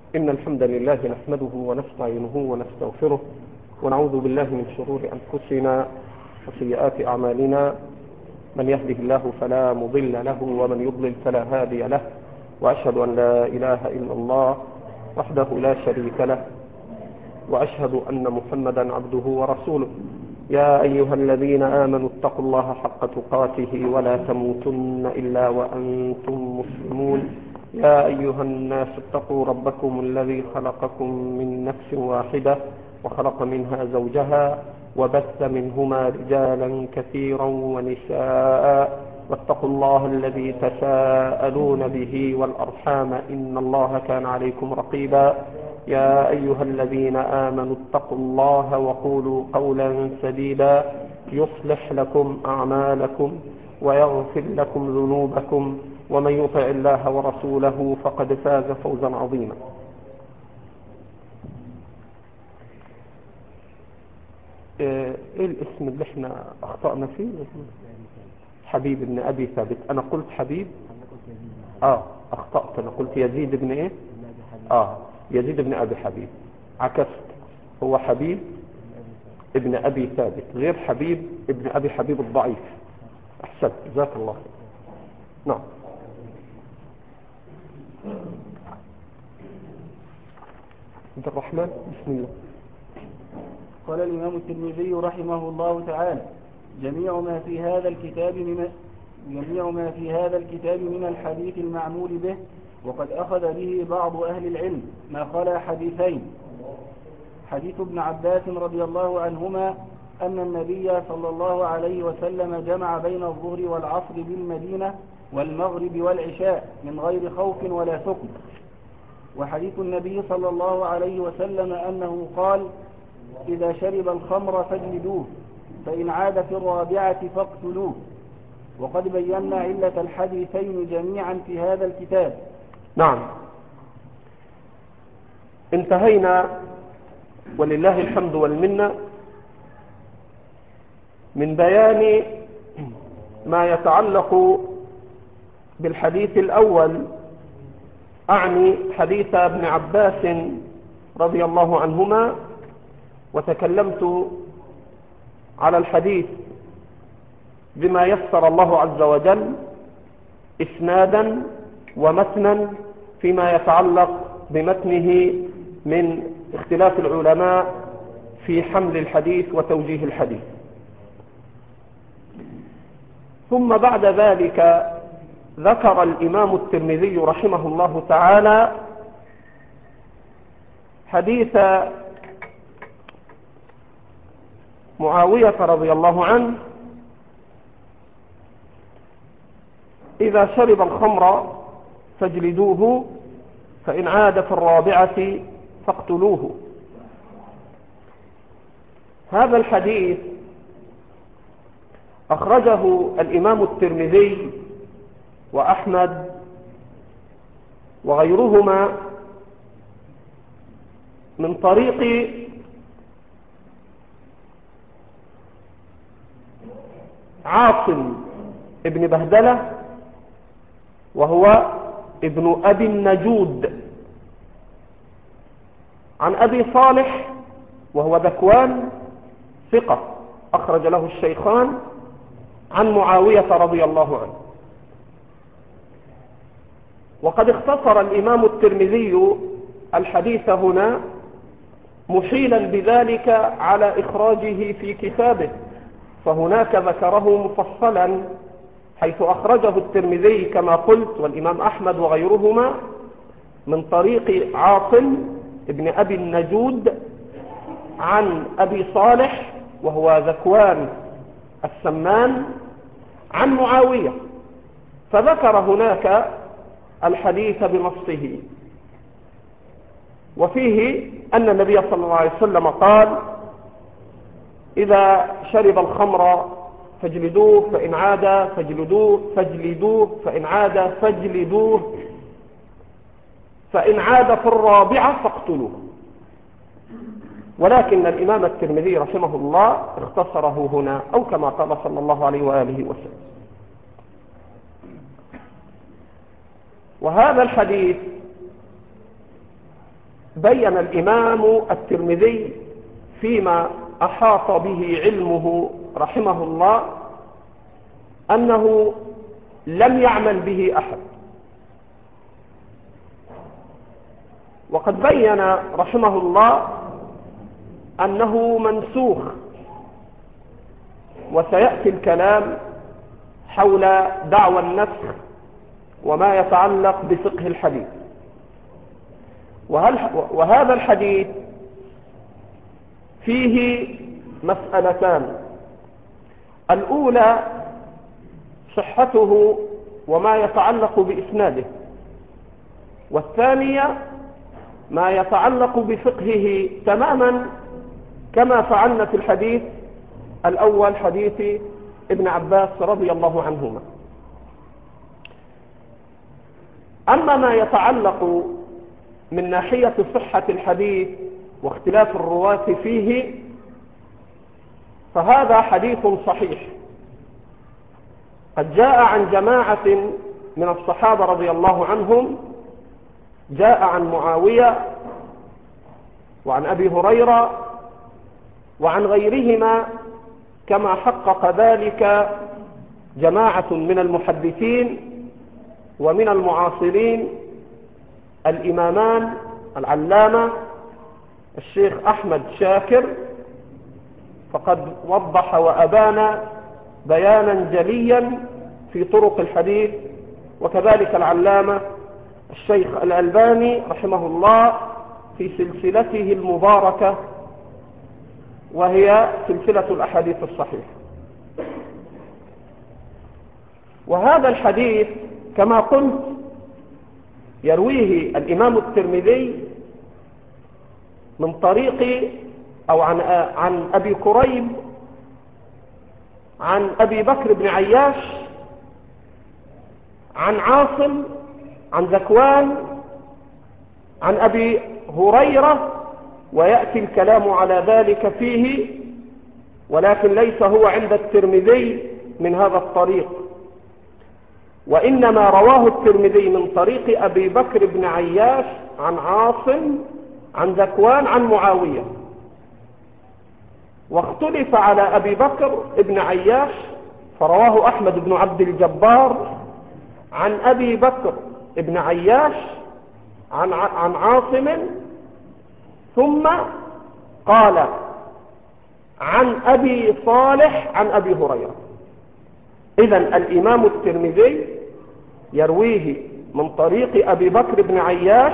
إن الحمد لله نحمده ونستعينه ونستغفره ونعوذ بالله من شرور أنفسنا وسيئات أعمالنا. من يهده الله فلا مضل له ومن يضلل فلا هادي له، وأشهد أن لا إله إلا الله وحده لا شريك له، وأشهد أن محمدا عبده ورسوله. يا أيها الذين آمنوا اتقوا الله حق تقاته ولا تموتن إلا وأنتم مسلمون. يا أيها الناس اتقوا ربكم الذي خلقكم من نفس واحدة وخلق منها زوجها وبث منهما رجالا كثيرا ونساء، واتقوا الله الذي تساءلون به والأرحام إن الله كان عليكم رقيبا. يا أيها الذين آمنوا اتقوا الله وقولوا قولا سديدا يصلح لكم أعمالكم ويغفر لكم ذنوبكم، ومن يطع الله ورسوله فقد فاز فوزا عظيما. ايه الاسم اللي احنا اخطأنا فيه؟ حبيب بن ابي ثابت. انا قلت حبيب، اخطأت، انا قلت يزيد بن ايه؟ يزيد بن ابي حبيب، عكست. هو حبيب ابن ابي ثابت غير حبيب ابن ابي حبيب الضعيف. احسنت، جزاك الله خير. نعم. عبد الرحمن، بسم الله. قال الإمام الترمذي رحمه الله تعالى: جميع ما في هذا الكتاب من الحديث المعمول به، وقد أخذ به بعض أهل العلم، ما خلا حديثين: حديث ابن عباس رضي الله عنهما أن النبي صلى الله عليه وسلم جمع بين الظهر والعصر بالمدينة والمغرب والعشاء من غير خوف ولا سكن. وحديث النبي صلى الله عليه وسلم أنه قال: إذا شرب الخمر فاجلدوه، فإن عاد في الرابعة فاقتلوه. وقد بينا علة الحديثين جميعا في هذا الكتاب. نعم، انتهينا ولله الحمد والمنة من بيان ما يتعلق بالحديث الأول، أعني حديث ابن عباس رضي الله عنهما، وتكلمت على الحديث بما يسر الله عز وجل إسنادا ومتنا فيما يتعلق بمتنه من اختلاف العلماء في حمل الحديث وتوجيه الحديث. ثم بعد ذلك ذكر الإمام الترمذي رحمه الله تعالى حديث معاوية رضي الله عنه: إذا شرب الخمر فاجلدوه، فإن عاد في الرابعة فاقتلوه. هذا الحديث أخرجه الإمام الترمذي وأحمد وغيرهما من طريق عاصم ابن بهدلة، وهو ابن أبي النجود، عن أبي صالح وهو ذكوان ثقة أخرج له الشيخان، عن معاوية رضي الله عنه. وقد اختصر الإمام الترمذي الحديث هنا محيلا بذلك على إخراجه في كتابه، فهناك ذكره مفصلا، حيث أخرجه الترمذي كما قلت والإمام أحمد وغيرهما من طريق عاصم ابن أبي النجود عن أبي صالح وهو ذكوان السمان عن معاوية، فذكر هناك الحديث بنصه، وفيه أن النبي صلى الله عليه وسلم قال: إذا شرب الخمر فاجلدوه، فإن عاد فاجلدوه، فإن عاد فاجلدوه، فإن عاد في الرابعة فاقتلوه. ولكن الإمام الترمذي رحمه الله اختصره هنا، أو كما قال صلى الله عليه وآله وسلم. وهذا الحديث بين الإمام الترمذي فيما أحاط به علمه رحمه الله أنه لم يعمل به أحد، وقد بين رحمه الله أنه منسوخ، وسيأتي الكلام حول دعوى النسخ وما يتعلق بفقه الحديث. وهذا الحديث فيه مسألتان: الأولى صحته وما يتعلق بإسناده، والثانية ما يتعلق بفقهه تماما كما فعلنا في الحديث الأول، حديث ابن عباس رضي الله عنهما. أما ما يتعلق من ناحية صحة الحديث واختلاف الرواة فيه فهذا حديث صحيح قد جاء عن جماعة من الصحابة رضي الله عنهم، جاء عن معاوية وعن أبي هريرة وعن غيرهما، كما حقق ذلك جماعة من المحدثين ومن المعاصرين، الإمامان العلامة الشيخ أحمد شاكر، فقد وضح وأبان بيانا جليا في طرق الحديث، وكذلك العلامة الشيخ الألباني رحمه الله في سلسلته المباركة وهي سلسلة الأحاديث الصحيحة. وهذا الحديث كما قلت يرويه الإمام الترمذي من طريق أو عن أبي كريب عن أبي بكر بن عياش عن عاصم عن ذكوان عن أبي هريرة، ويأتي الكلام على ذلك فيه، ولكن ليس هو عند الترمذي من هذا الطريق، وإنما رواه الترمذي من طريق أبي بكر بن عياش عن عاصم عن ذكوان عن معاوية. واختلف على أبي بكر بن عياش فرواه أحمد بن عبد الجبار عن أبي بكر بن عياش عن عاصم، ثم قال عن أبي صالح عن أبي هريرة. إذن الإمام الترمذي يرويه من طريق أبي بكر بن عياش،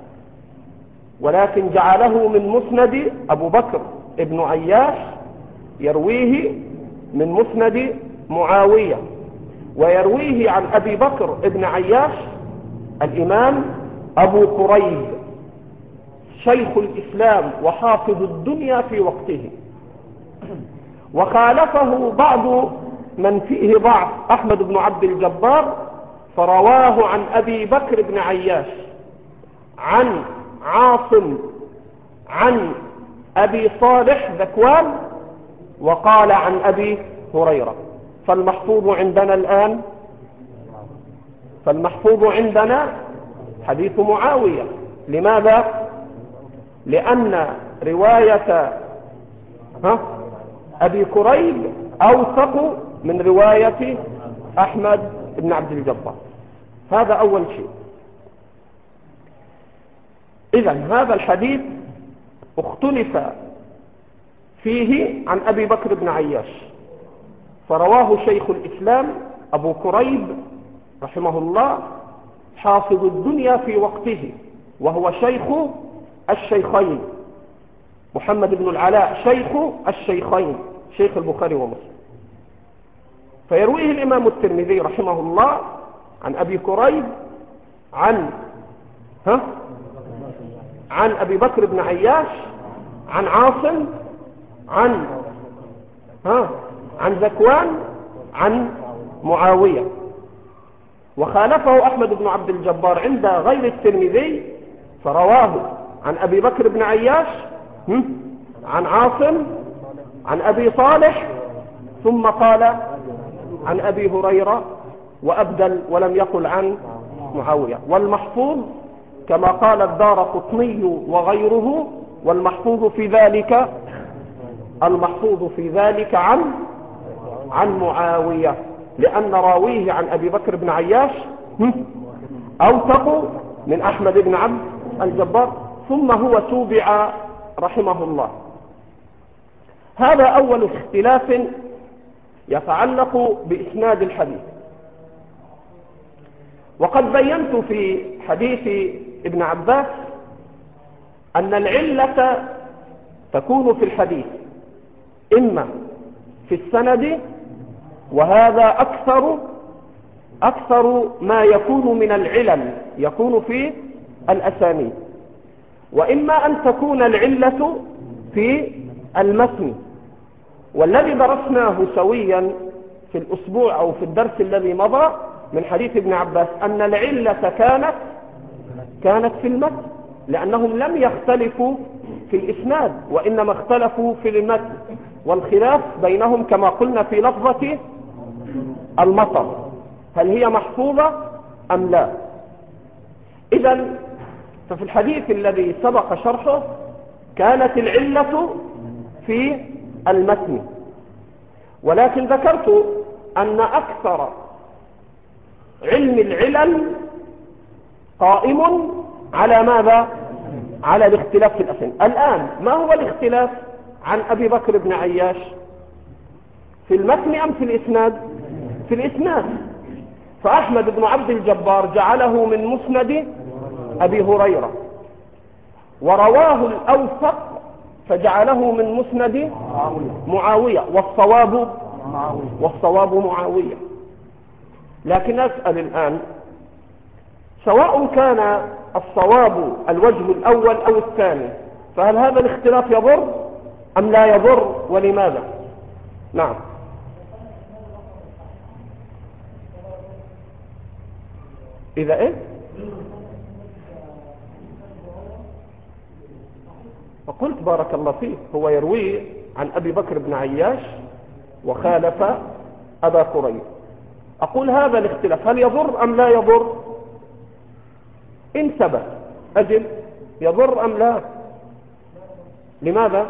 ولكن جعله من مسند أبو بكر بن عياش يرويه من مسند معاوية، ويرويه عن أبي بكر بن عياش الإمام أبو كريب شيخ الإسلام وحافظ الدنيا في وقته. وخالفه بعض من فيه ضعف أحمد بن عبد الجبار، فرواه عن أبي بكر بن عياش عن عاصم عن أبي صالح ذكوان، وقال عن أبي هريرة. فالمحفوظ عندنا حديث معاوية. لماذا؟ لأن رواية أبي كريب أوثق من رواية أحمد بن عبد الجبار. هذا أول شيء. إذن هذا الحديث اختلف فيه عن أبي بكر بن عياش، فرواه شيخ الإسلام أبو كريب رحمه الله حافظ الدنيا في وقته، وهو شيخ الشيخين، محمد بن العلاء شيخ الشيخين، شيخ البخاري ومسلم. فيرويه الإمام الترمذي رحمه الله عن أبي كريب عن أبي بكر بن عياش عن عاصم عن ذكوان عن معاوية. وخالفه أحمد بن عبد الجبار عند غير الترمذي، فرواه عن أبي بكر بن عياش عن عاصم عن أبي صالح، ثم قال عن أبي هريرة وأبدل ولم يقل عن معاوية. والمحفوظ كما قال الدارقطني وغيره، والمحفوظ في ذلك عن معاوية، لأن راويه عن أبي بكر بن عياش أوثق من أحمد بن عبد الجبار، ثم هو توبع رحمه الله. هذا أول اختلاف يتعلق بإسناد الحديث. وقد بينت في حديث ابن عباس أن العلة تكون في الحديث إما في السند، وهذا أكثر ما يكون من العلل يكون في الأسانيد، وإما أن تكون العلة في المتن. والذي درسناه سويا في الأسبوع أو في الدرس الذي مضى من حديث ابن عباس أن العلة كانت في المتن، لأنهم لم يختلفوا في الإسناد، وإنما اختلفوا في المتن، والخلاف بينهم كما قلنا في لفظة المطر، هل هي محفوظة أم لا. إذن ففي الحديث الذي سبق شرحه كانت العلة في المتن، ولكن ذكرت أن أكثر علم العلل قائم على ماذا؟ على الاختلاف في الأسانيد. الآن ما هو الاختلاف عن أبي بكر بن عياش؟ في المتن أم في الإسناد؟ في الإسناد. فأحمد بن عبد الجبار جعله من مسند أبي هريرة، ورواه الأوثق فجعله من مسند معاوية، والصواب معاوية. لكن أسأل الآن، سواء كان الصواب الوجه الأول أو الثاني، فهل هذا الاختلاف يضر أم لا يضر، ولماذا؟ نعم. إذا إيه؟ فقلت بارك الله فيه، هو يروي عن أبي بكر بن عياش وخالف أبا كريب. أقول هذا الاختلاف هل يضر أم لا يضر؟ إن ثبت أجل يضر أم لا؟ لماذا؟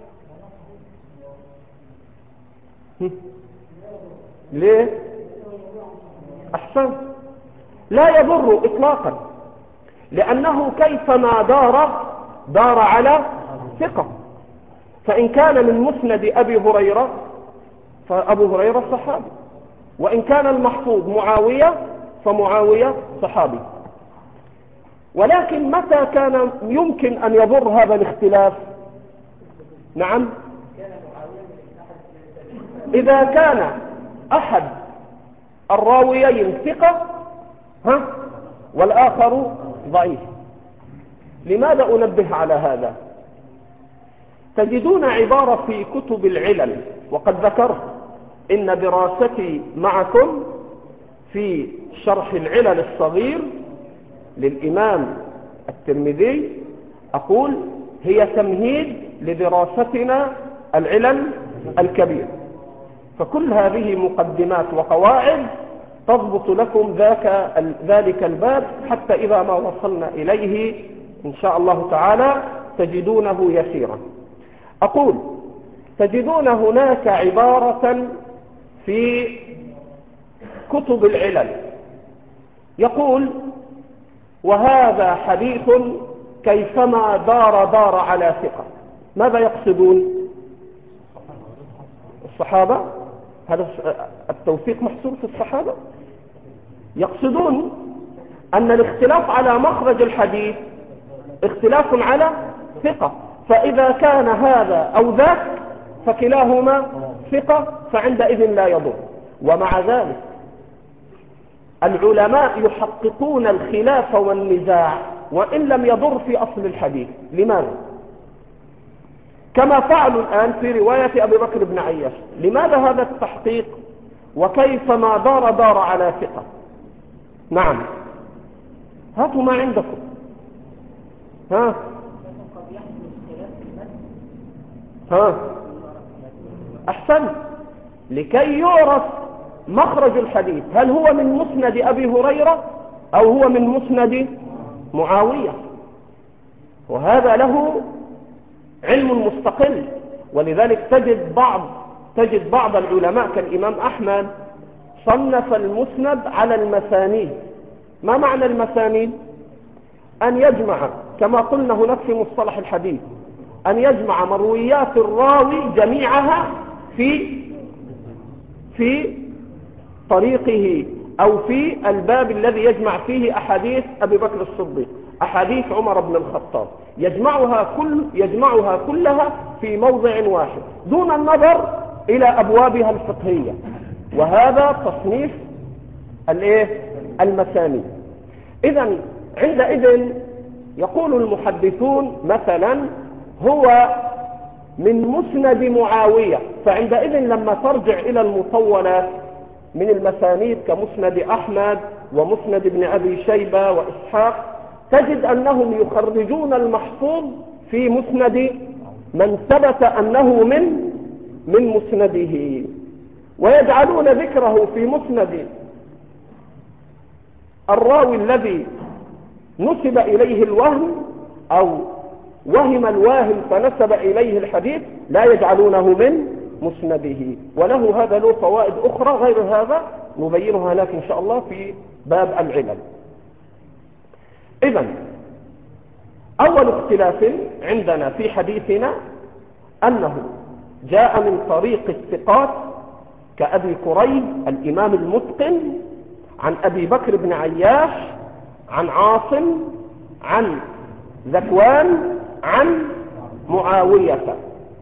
ليه؟ أحسن، لا يضر إطلاقا، لأنه كيفما دار على ثقة. فإن كان من مسند أبي هريرة فأبو هريرة صحابي، وإن كان المحفوظ معاوية فمعاوية صحابي. ولكن متى كان يمكن أن يضر هذا الاختلاف؟ نعم، إذا كان أحد الراويين ثقة والآخر ضعيف. لماذا أنبه على هذا؟ تجدون عبارة في كتب العلل، وقد ذكرت إن دراستي معكم في شرح العلل الصغير للإمام الترمذي، أقول هي تمهيد لدراستنا العلل الكبير، فكل هذه مقدمات وقواعد تضبط لكم ذلك الباب، حتى إذا ما وصلنا إليه إن شاء الله تعالى تجدونه يسيرا. أقول تجدون هناك عبارة في كتب العلل يقول وهذا حديث كيفما دار على ثقة. ماذا يقصدون؟ الصحابة؟ هذا التوثيق محصور في الصحابة؟ يقصدون أن الاختلاف على مخرج الحديث اختلاف على ثقة، فإذا كان هذا أو ذاك فكلاهما ثقة فعندئذ لا يضر. ومع ذلك العلماء يحققون الخلاف والنزاع وإن لم يضر في أصل الحديث. لماذا؟ كما فعلوا الآن في رواية أبي بكر بن عياش. لماذا هذا التحقيق وكيفما دار على ثقة؟ نعم، هاتوا ما عندكم. أحسن، لكي يعرف مخرج الحديث هل هو من مسند أبي هريرة أو هو من مسند معاوية، وهذا له علم مستقل. ولذلك تجد بعض العلماء كالإمام أحمد صنف المسند على المسانيد. ما معنى المسانيد؟ أن يجمع، كما قلنا هناك في مصطلح الحديث، أن يجمع مرويات الراوي جميعها في طريقه، أو في الباب الذي يجمع فيه أحاديث أبي بكر الصديق، أحاديث عمر بن الخطاب، يجمعها كلها في موضع واحد دون النظر إلى أبوابها الفقهية. وهذا تصنيف المسانيد. إذن عندئذ يقول المحدثون مثلا هو من مسند معاوية، فعندئذ لما ترجع إلى المطولات من المسانيد كمسند أحمد ومسند ابن أبي شيبة وإسحاق، تجد أنهم يخرجون المحفوظ في مسند من ثبت أنه من مسنده، ويجعلون ذكره في مسند الراوي الذي نسب إليه الوهم أو وهم الواهم فنسب إليه الحديث، لا يجعلونه من مسنده. وله هذا له فوائد أخرى غير هذا نبينها لك إن شاء الله في باب العلل. إذن أول اختلاف عندنا في حديثنا أنه جاء من طريق الثقات كأبي كريب الإمام المتقن عن أبي بكر بن عياش عن عاصم عن ذكوان عن معاوية.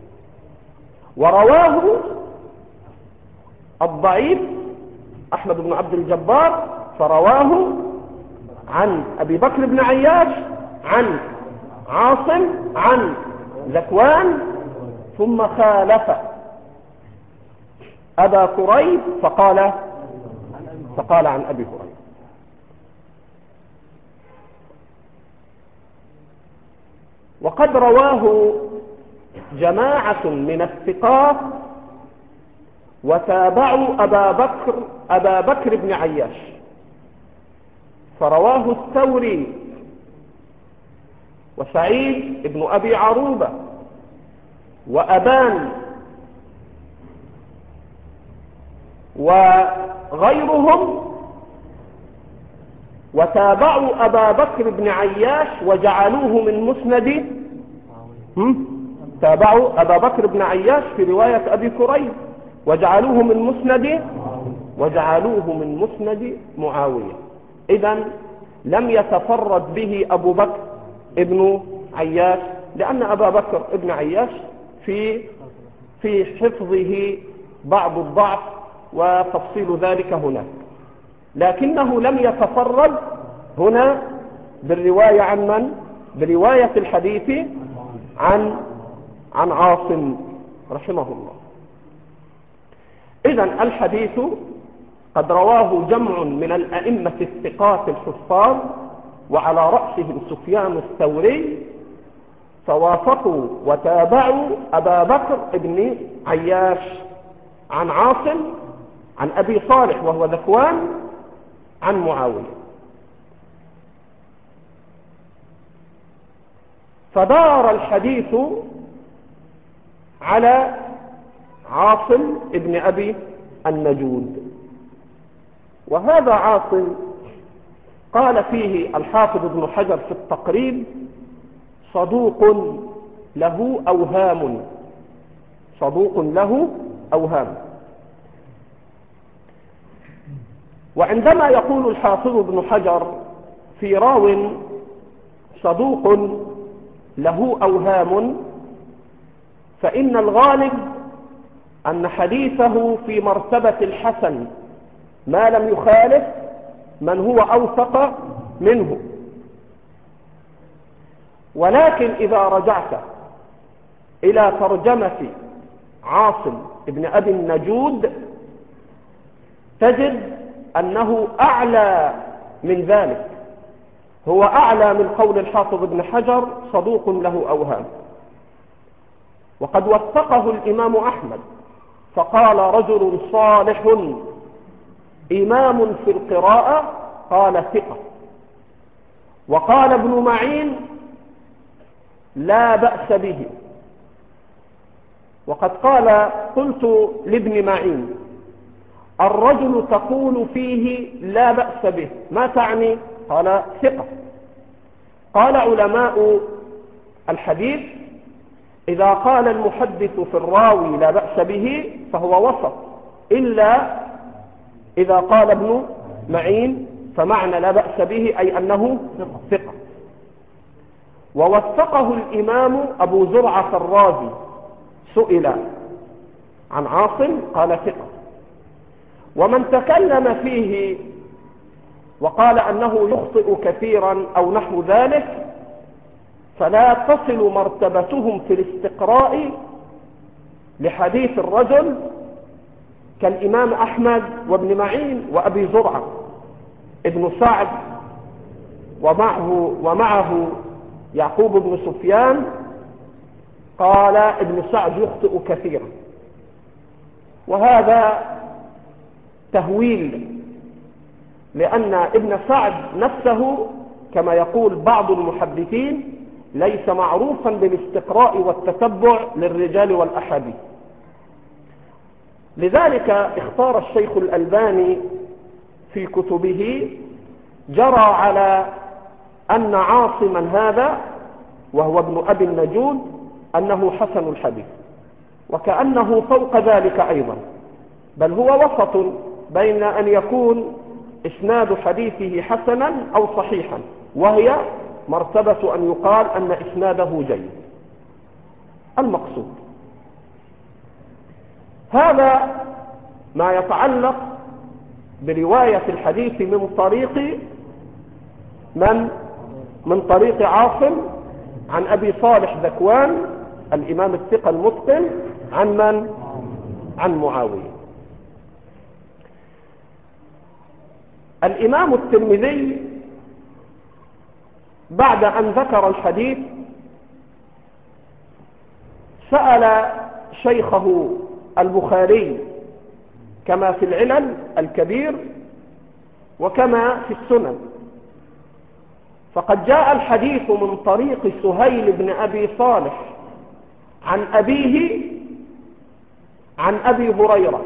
ورواه الضعيف أحمد بن عبد الجبار فرواه عن أبي بكر بن عياش عن عاصم عن ذكوان، ثم خالف أبا كريب فقال عن أبي كريب. وقد رواه جماعة من الثقات وتابعوا أبا بكر بن عياش، فرواه الثوري وسعيد بن أبي عروبة وأبان وغيرهم، وتابعوا أبا بكر بن عياش وجعلوه من مسند تابعوا أبا بكر بن عياش في رواية أبي كريب وجعلوه من مسند معاوية. إذن لم يتفرد به أبو بكر ابن عياش، لأن أبا بكر ابن عياش في حفظه بعض الضعف وتفصيل ذلك هناك، لكنه لم يتفرد هنا بالرواية عن من؟ برواية الحديث عن عاصم رحمه الله. إذن الحديث قد رواه جمع من الأئمة الثقات الحفاظ، وعلى رأسهم سفيان الثوري، فوافقوا وتابعوا أبا بكر ابن عياش عن عاصم عن أبي صالح وهو ذكوان عن معاوية. فدار الحديث على عاصم ابن أبي النجود. وهذا عاصم قال فيه الحافظ ابن حجر في التقريب صدوق له أوهام. وعندما يقول الحافظ ابن حجر في راو صدوق له أوهام، فإن الغالب أن حديثه في مرتبة الحسن ما لم يخالف من هو أوثق منه. ولكن إذا رجعت إلى ترجمة عاصم ابن أبي النجود تجد أنه أعلى من ذلك، هو أعلى من قول الحافظ ابن حجر صدوق له أوهام. وقد وثقه الإمام أحمد فقال رجل صالح إمام في القراءة، قال ثقة. وقال ابن معين لا بأس به. وقد قلت لابن معين الرجل تقول فيه لا بأس به ما تعني؟ قال ثقة. قال علماء الحديث إذا قال المحدث في الراوي لا بأس به فهو وسط، إلا إذا قال ابن معين فمعنى لا بأس به أي أنه ثقة. ووثقه الإمام أبو زرعة الرازي، سئل عن عاصم قال ثقة. ومن تكلم فيه وقال أنه يخطئ كثيرا أو نحو ذلك فلا تصل مرتبتهم في الاستقراء لحديث الرجل كالإمام أحمد وابن معين وأبي زرعة ابن سعد ومعه يعقوب بن سفيان. قال ابن سعد يخطئ كثيرا، وهذا تهويل، لأن ابن سعد نفسه كما يقول بعض المحدثين ليس معروفا بالاستقراء والتتبع للرجال والأحاديث. لذلك اختار الشيخ الألباني في كتبه جرى على أن عاصما هذا وهو ابن أبي النجود أنه حسن الحديث، وكأنه فوق ذلك أيضا، بل هو وسط بين أن يكون إسناد حديثه حسنا أو صحيحا، وهي مرتبة أن يقال أن إسناده جيد. المقصود هذا ما يتعلق برواية الحديث من طريق عاصم عن أبي صالح ذكوان الإمام الثقة المتقن عن معاوية. الإمام الترمذي بعد أن ذكر الحديث سأل شيخه البخاري كما في العلل الكبير وكما في السنن، فقد جاء الحديث من طريق سهيل بن أبي صالح عن أبيه عن أبي هريرة.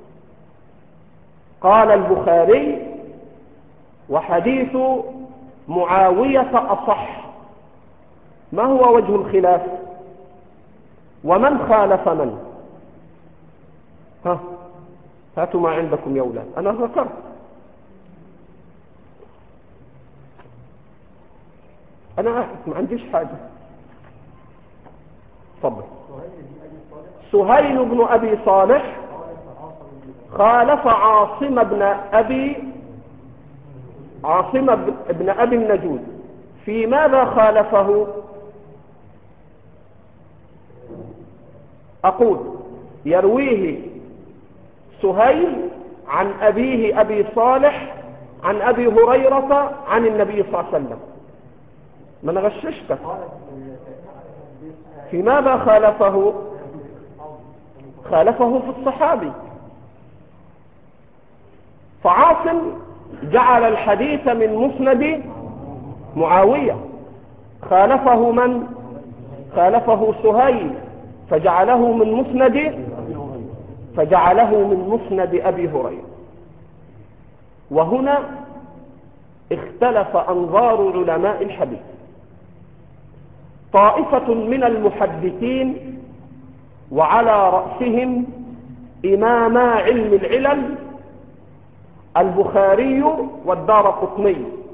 قال البخاري وحديث معاوية أصح. ما هو وجه الخلاف؟ ومن خالف من؟ هاتوا ما عندكم يا أولاد، أنا ذكرت. أنا ما عنديش حاجة. تفضل. سهيل بن أبي صالح خالف عاصم بن أبي النجود. في ماذا خالفه؟ أقول يرويه سهيل عن أبيه أبي صالح عن أبي هريرة عن النبي صلى الله عليه وسلم. ما أنا غششتك. في ماذا خالفه؟ خالفه في الصحابي. فعاصم جعل الحديث من مسند معاوية، خالفه من؟ خالفه سهيل فجعله من مسند أبي هريرة. وهنا اختلف أنظار علماء الحديث. طائفة من المحدثين وعلى رأسهم إماما علم العلل البخاري والدارقطني،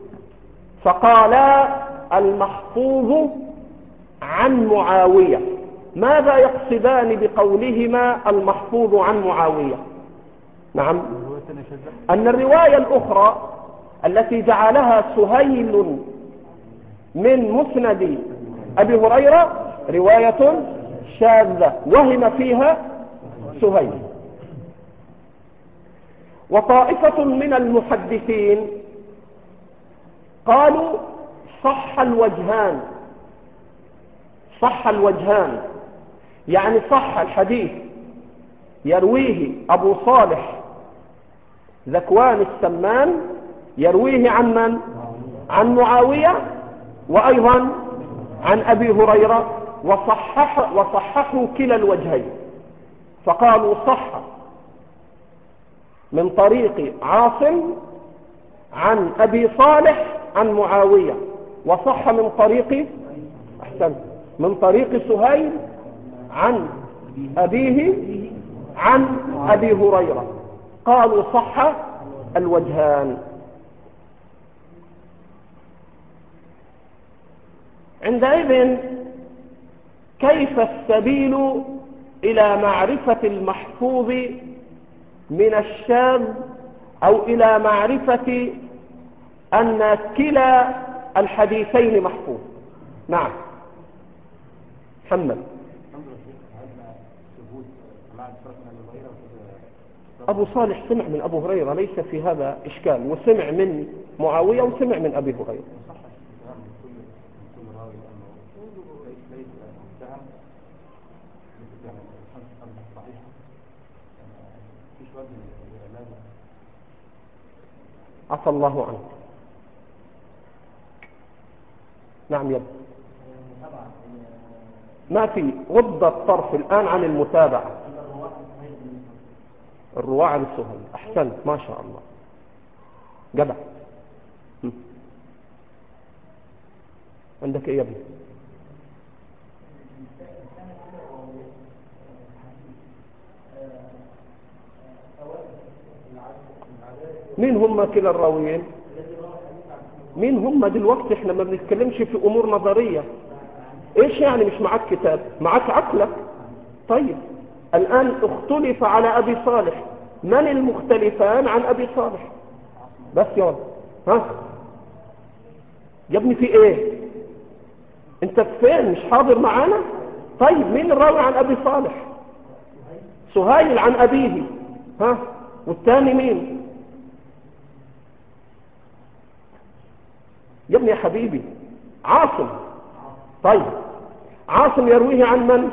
فقالا المحفوظ عن معاوية. ماذا يقصدان بقولهما المحفوظ عن معاوية؟ نعم، أن الرواية الأخرى التي جعلها سهيل من مسند أبي هريرة رواية شاذة وهم فيها سهيل. وطائفة من المحدثين قالوا صح الوجهان، يعني صح الحديث يرويه أبو صالح ذكوان السمان، يرويه عن من؟ عن معاوية وأيضا عن أبي هريرة، وصححوا كلا الوجهين، فقالوا صح من طريق عاصم عن أبي صالح عن معاوية، وصح من طريق من طريق سهيل عن أبيه عن أبي هريرة، قالوا صح الوجهان. عندئذ كيف السبيل إلى معرفة المحفوظ من الشاذ، أو إلى معرفة أن كلا الحديثين محفوظ؟ نعم محمد. أبو صالح سمع من أبو هريرة، ليس في هذا إشكال، وسمع من معاوية وسمع من أبي هريرة. عفى الله عنه. نعم يبقى ما في غض الطرف الآن عن المتابعة. الرواة عن سهيل، أحسنت ما شاء الله، جدع. عندك إيه يا ابني؟ مين هم كلا الراويين؟ مين هم دلوقتي؟ احنا ما بنتكلمش في أمور نظرية. ايش يعني مش معك كتاب؟ معك عقلك. طيب الآن اختلف على أبي صالح، من المختلفان عن أبي صالح؟ بس يا ولد، ها يا ابني في ايه؟ انت فين؟ مش حاضر معانا؟ طيب مين الراوي عن أبي صالح؟ سهيل عن أبيه، ها والثاني مين يا ابني يا حبيبي؟ عاصم. طيب عاصم يرويه عن من؟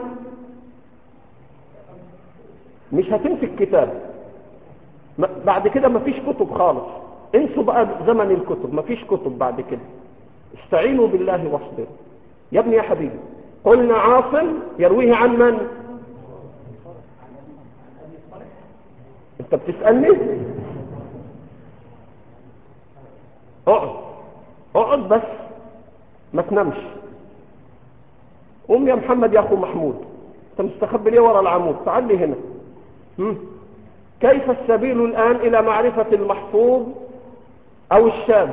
مش هتمسك كتاب بعد كده، ما فيش كتب خالص، انسوا بقى زمن الكتب، ما فيش كتب بعد كده، استعينوا بالله واصبروا. يا ابني يا حبيبي، قلنا عاصم يرويه عن من؟ انت بتسألني؟ اقعد بس ما تنامش. قوم يا محمد يا اخو محمود، انت مستخبي ليه ورا العمود؟ تعال لي هنا. كيف السبيل الآن إلى معرفة المحفوظ أو الشاذ؟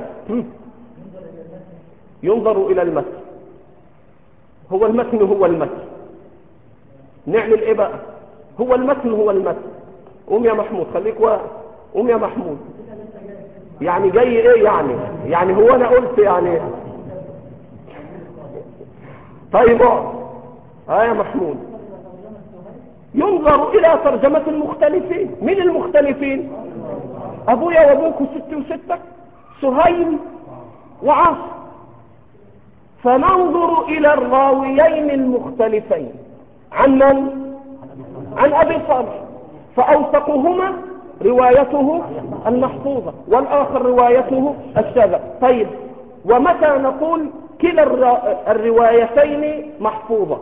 ينظر إلى المتن. هو المتن هو المتن، نعمل إيه بقى؟ هو المتن هو المتن. قوم يا محمود، خليك واقف. قوم يا محمود. يعني جاي إيه يعني هو أنا قلت يعني؟ طيب اقعد. يا محمود، ينظر إلى ترجمة المختلفين. من المختلفين؟ أبويا وأبوك وستي وستك، سهيل وعاصم. فننظر إلى الراويين المختلفين عن من؟ عن أبي صالح، فأوثقهما روايته المحفوظة والآخر روايته الشاذة. طيب ومتى نقول كلا الروايتين محفوظة؟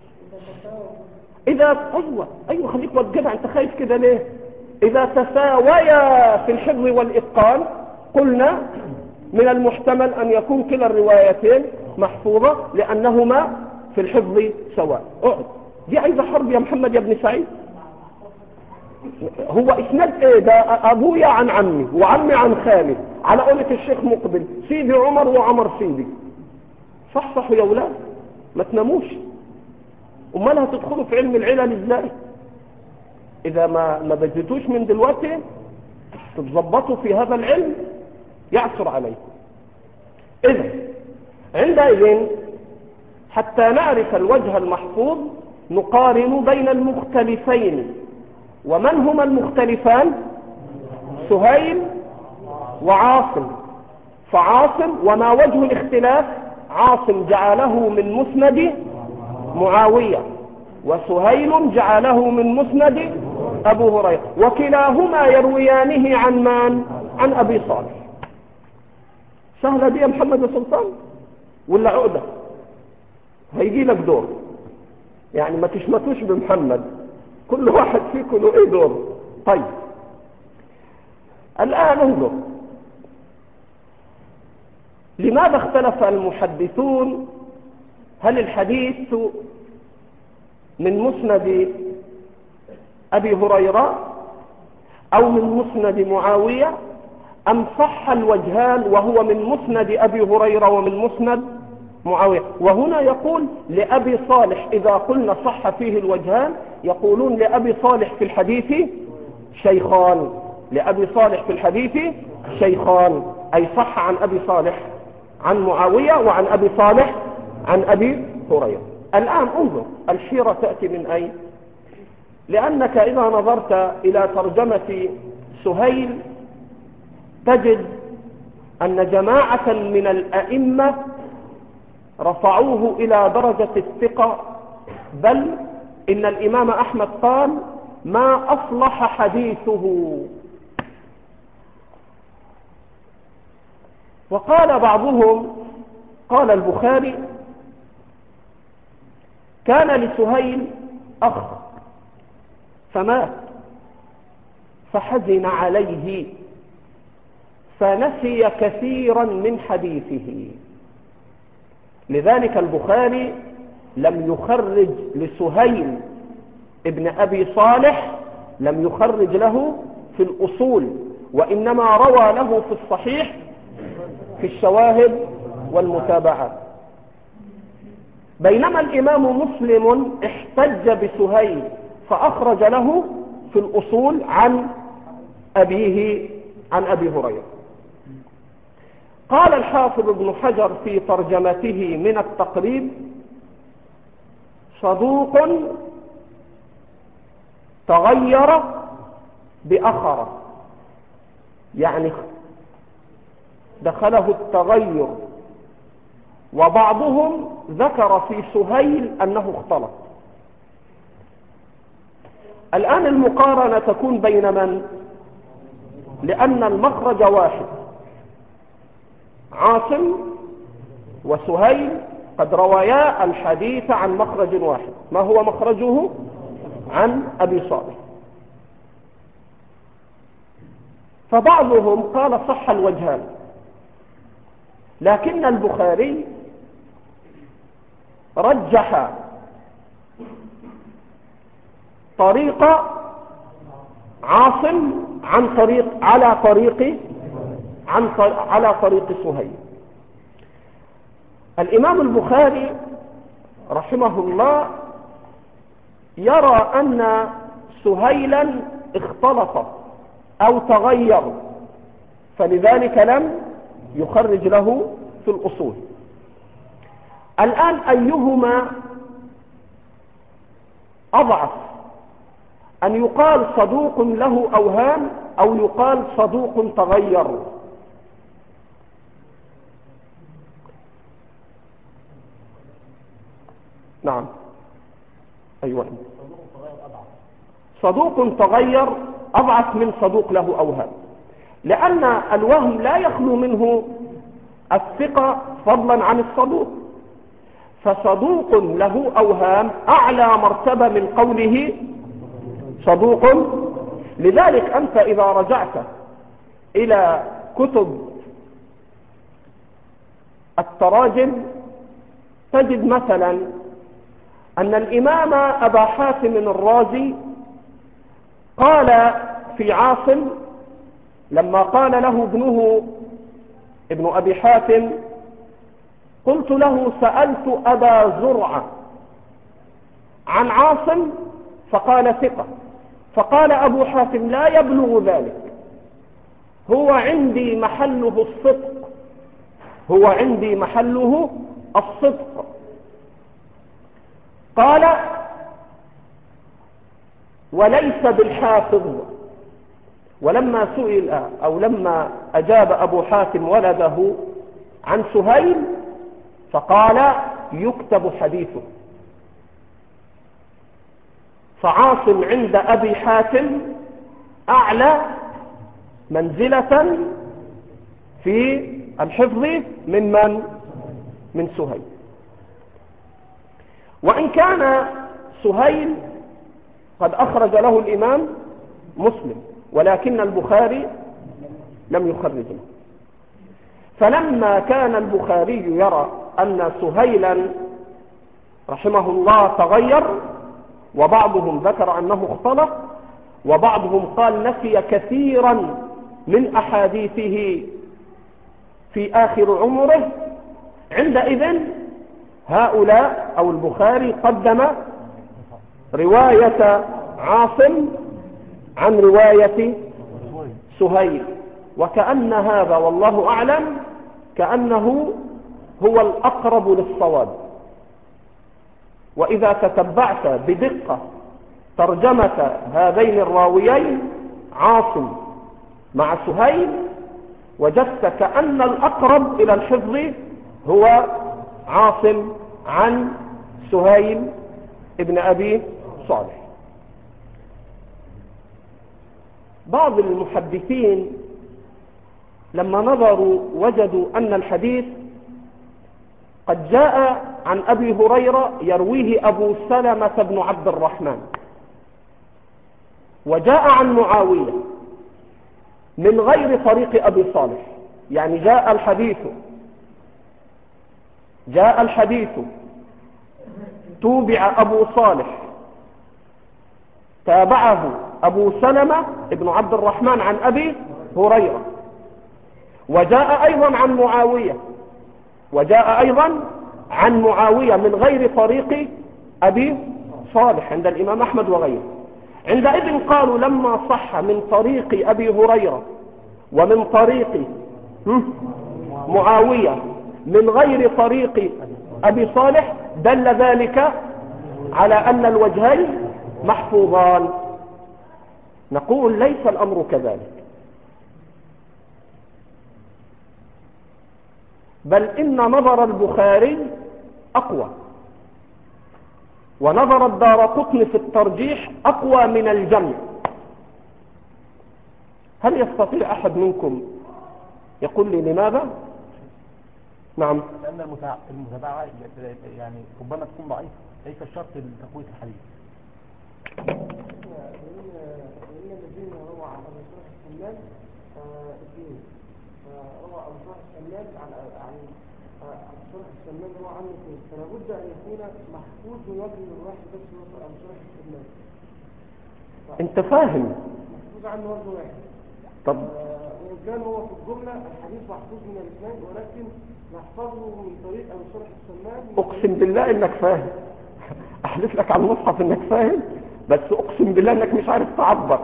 إذا أيوة خليك وجدع، أنت خايف كده ليه؟ إذا تساويا في الحفظ والإتقان قلنا من المحتمل أن يكون كلا الروايتين محفوظة، لأنهما في الحفظ سواء. اقعد. دي عايزة حرب يا محمد يا ابن سعيد. هو إسناد إيه ده؟ أبويا عن عمي وعمي عن خالي، على قولة الشيخ مقبل سيدي عمر وعمر سيدي. صحصحوا يا ولاد، ما تناموش. امال هتدخلوا في علم العلل ازاي؟ اذا ما بديتوش من دلوقتي تتظبطوا في هذا العلم يعثر عليكم. اذا عندئذ حتى نعرف الوجه المحفوظ نقارن بين المختلفين. ومن هما المختلفان؟ سهيل وعاصم. فعاصم، وما وجه الاختلاف؟ عاصم جعله من مسند معاوية، وسهيل جعله من مسند أبو هريرة، وكلاهما يرويانه عن من؟ عن أبي صالح. سهلة دي يا محمد يا سلطان ولا عقدة؟ هيجي لك دور، يعني ما تشمتوش بمحمد، كل واحد فيكم له ايه دور. طيب الآن انظر، لماذا اختلف المحدثون؟ هل الحديث من مسند أبي هريرة أو من مسند معاوية أم صح الوجهان وهو من مسند أبي هريرة ومن مسند معاوية؟ وهنا يقول لأبي صالح، إذا قلنا صح فيه الوجهان يقولون لأبي صالح في الحديث شيخان، لأبي صالح في الحديث شيخان، أي صح عن أبي صالح عن معاوية وعن أبي صالح عن أبي هريرة. الآن انظر، الحيرة تأتي من أين؟ لأنك إذا نظرت إلى ترجمة سهيل تجد أن جماعة من الأئمة رفعوه إلى درجة الثقة، بل إن الإمام أحمد قال ما أصلح حديثه. وقال بعضهم، قال البخاري كان لسهيل أخ فمات فحزن عليه فنسي كثيرا من حديثه، لذلك البخاري لم يخرج لسهيل ابن أبي صالح، لم يخرج له في الأصول، وإنما روى له في الصحيح في الشواهد والمتابعات. بينما الإمام مسلم احتج بسهيل فأخرج له في الأصول عن أبيه عن أبي هريرة. قال الحافظ ابن حجر في ترجمته من التقريب صدوق تغير بأخر، يعني دخله التغير، وبعضهم ذكر في سهيل أنه اختلط. الآن المقارنة تكون بين من؟ لأن المخرج واحد، عاصم وسهيل قد روايا الحديث عن مخرج واحد، ما هو مخرجه؟ عن أبي صالح. فبعضهم قال صح الوجهان، لكن البخاري رجح طريق عاصم على طريق سهيل. الإمام البخاري رحمه الله يرى أن سهيلا اختلط أو تغير، فلذلك لم يخرج له في الأصول. الآن أيهما أضعف، أن يقال صدوق له أوهام أو يقال صدوق تغير؟ نعم أيوة، صدوق تغير أضعف من صدوق له أوهام، لأن الوهم لا يخلو منه الثقة فضلا عن الصدوق، فصدوق له أوهام أعلى مرتبة من قوله صدوق. لذلك أنت إذا رجعت إلى كتب التراجم تجد مثلا أن الإمام أبا حاتم الرازي قال في عاصم لما قال له ابن أبي حاتم قلت له سألت أبا زرعة عن عاصم فقال ثقة، فقال أبو حاتم لا يبلغ ذلك، هو عندي محله الصدق، هو عندي محله الصدق. قال وليس بالحافظ. ولما سئل أو لما أجاب أبو حاتم ولده عن سهيل فقال يكتب حديثه. فعاصم عند أبي حاتم أعلى منزلة في الحفظ من من؟ من سهيل. وإن كان سهيل قد أخرج له الإمام مسلم، ولكن البخاري لم يخرج له. فلما كان البخاري يرى أن سهيلا رحمه الله تغير، وبعضهم ذكر أنه اختلط، وبعضهم قال نسي كثيرا من أحاديثه في آخر عمره، عندئذ هؤلاء أو البخاري قدم رواية عاصم عن رواية سهيل، وكأن هذا والله أعلم كأنه هو الأقرب للصواب. وإذا تتبعت بدقة ترجمة هذين الراويين عاصم مع سهيل، وجدت كأن الأقرب إلى الحفظ هو عاصم عن سهيل ابن أبي صالح. بعض المحدثين لما نظروا وجدوا أن الحديث قد جاء عن أبي هريرة يرويه أبو سلمة بن عبد الرحمن، وجاء عن معاوية من غير طريق أبي صالح، يعني جاء الحديث توبع أبو صالح تابعه أبو سلمة بن عبد الرحمن عن أبي هريرة، وجاء أيضا عن معاوية من غير طريق أبي صالح عند الإمام أحمد وغيره. عندئذ قالوا لما صح من طريق أبي هريرة ومن طريق معاوية من غير طريق أبي صالح دل ذلك على أن الوجهين محفوظان. نقول ليس الأمر كذلك، بل إن نظر البخاري أقوى، ونظر الدارقطني في الترجيح أقوى من الجمع. هل يستطيع أحد منكم يقول لي لماذا؟ نعم. لأن المتابعة يعني ربما تكون ضعيفة، ليس الشرط لتقوية الحديث. الذين روى عن أبي صالح السمان اثنين، روى أبو صالح السمان عن أبو صالح السمان روى عنه اثنين، فلا بد أن يكون محفوظ من وجه الواحد بس هو أبو صالح السمان. أنت فاهم؟ محفوظ عنه وجه واحد. طب وإن كان هو في الجملة الحديث محفوظ من الاثنين، ولكن نحفظه من طريق أبو صالح السمان. أقسم بالله إنك فاهم، أحلف لك على المصحف إنك فاهم، بس أقسم بالله إنك مش عارف تعبر.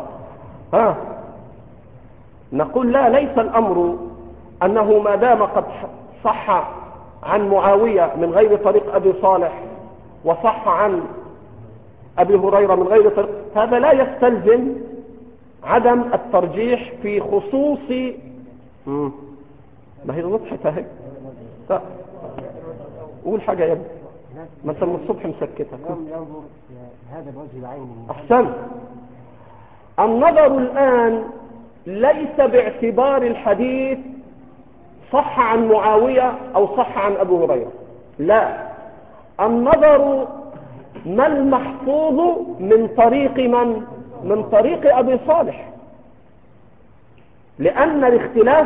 نقول لا، ليس الأمر أنه ما دام قد صح عن معاوية من غير طريق أبي صالح وصح عن أبي هريرة من غير طريق، هذا لا يستلزم عدم الترجيح في خصوص ما هي وضحت اهي. قول حاجة يا ابني، ما انت من الصبح مسكتك. ينظر هذا الوجه بعينه. احسن. النظر الآن ليس باعتبار الحديث صح عن معاوية أو صح عن أبي هريرة، لا، النظر ما المحفوظ من طريق من طريق أبي صالح، لأن الاختلاف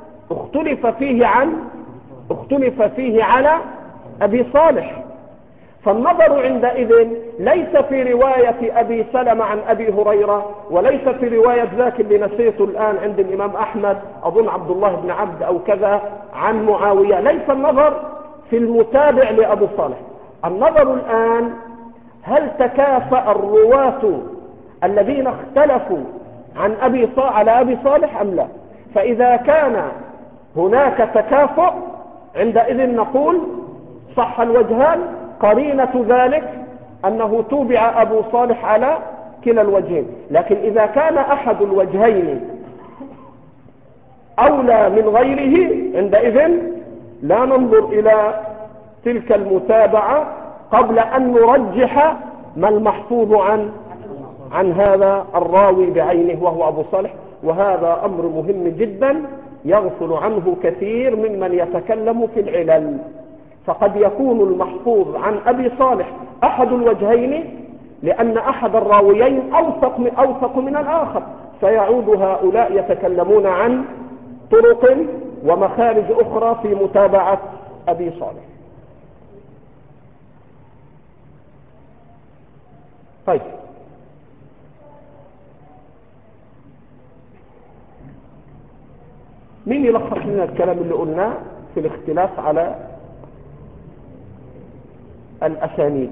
اختلف فيه على أبي صالح. فالنظر عندئذ ليس في رواية أبي سلمة عن أبي هريرة، وليس في رواية ذاك اللي نسيته الآن عند الإمام أحمد، أظن عبد الله بن عبد أو كذا، عن معاوية. ليس النظر في المتابع لأبي صالح. النظر الآن هل تكافأ الرواة الذين اختلفوا عن على أبي صالح أم لا. فإذا كان هناك تكافؤ عندئذ نقول صح الوجهان. قرينة ذلك أنه توبع أبو صالح على كلا الوجهين. لكن إذا كان أحد الوجهين أولى من غيره عندئذ لا ننظر إلى تلك المتابعة قبل أن نرجح ما المحفوظ عن هذا الراوي بعينه وهو أبو صالح. وهذا أمر مهم جدا يغفل عنه كثير ممن يتكلم في العلل، فقد يكون المحفوظ عن أبي صالح أحد الوجهين لأن أحد الراويين أوثق من الآخر، فيعود هؤلاء يتكلمون عن طرق ومخارج أخرى في متابعة أبي صالح. طيب، مين يلخص لنا الكلام اللي قلناه في الاختلاف على الأسانيد؟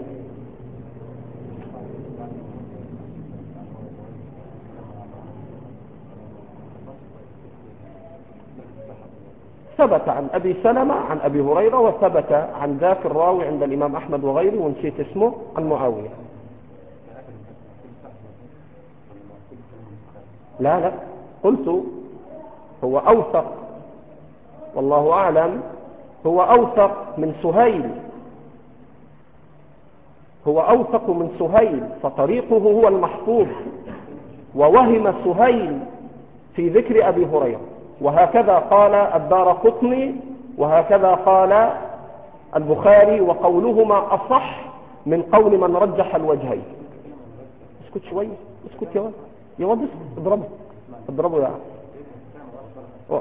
ثبت عن أبي سلمة عن أبي هريرة، وثبت عن ذاك الراوي عند الإمام أحمد وغيره ونسيت اسمه عن معاوية. لا قلت هو أوثق، والله أعلم، هو أوثق من سهيل، هو أوثق من سهيل، فطريقه هو المحفوظ، ووهم سهيل في ذكر أبي هريرة، وهكذا قال الدارقطني، وهكذا قال البخاري، وقولهما أصح من قول من رجح الوجهين. اسكت شوية، اسكت يا واد، اضربه يا عم.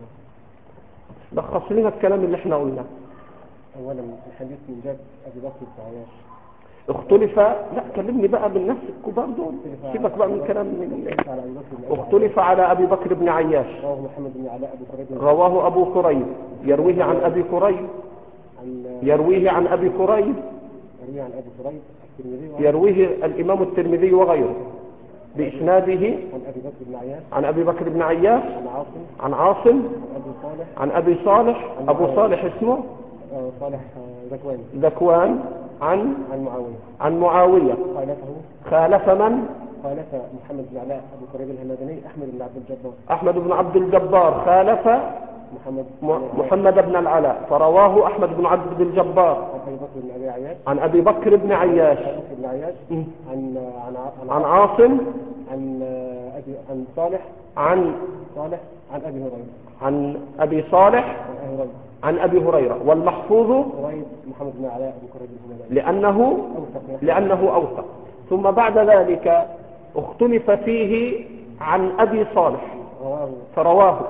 لخص لنا الكلام اللي احنا قلناه. اولا الحديث من جاب ابي بكر بن عياش اختلف، لا كلمني بقى بالناس الكبار دول، سيبك بقى من كلام اختلف على ابي بكر بن عياش. رواه محمد بن علاء رواه ابو كريب، يرويه عن ابي كريب، يرويه عن ابي كريب، يرويه الامام الترمذي وغيره باسناده عن ابي بكر بن عياش، عن عاصم، عن ابي صالح، ابو صالح اسمه صالح ذكوان، عن معاوية. خالف من؟ خالف محمد بن علاء ابو كريب الهمداني احمد بن عبد الجبار خالف محمد بن العلاء، فرواه احمد بن عبد الجبار عن ابي بكر بن عياش، عن عاصم، عن صالح، عن ابي هريره، عن ابي صالح، عن ابي هريره، والمحفوظ محمد بن علاء ابو كريب الهمداني لانه اوثق. ثم بعد ذلك اختلف فيه عن ابي صالح، فرواه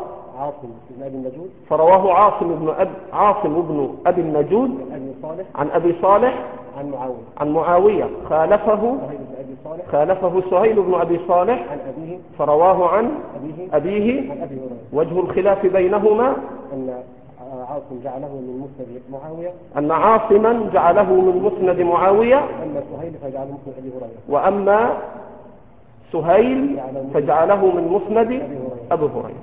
عاصم بن ابي النجود عن ابي صالح عن معاوية، خالفه سهيل بن ابي صالح فرواه عن ابيه. وجه الخلاف بينهما عاصم جعله من مسند معاوية، أن عاصما جعله من مسند معاوية، أما سهيل فجعله من مسند أبي هريرة، وأما سهيل فجعله من مسند أبي هريرة.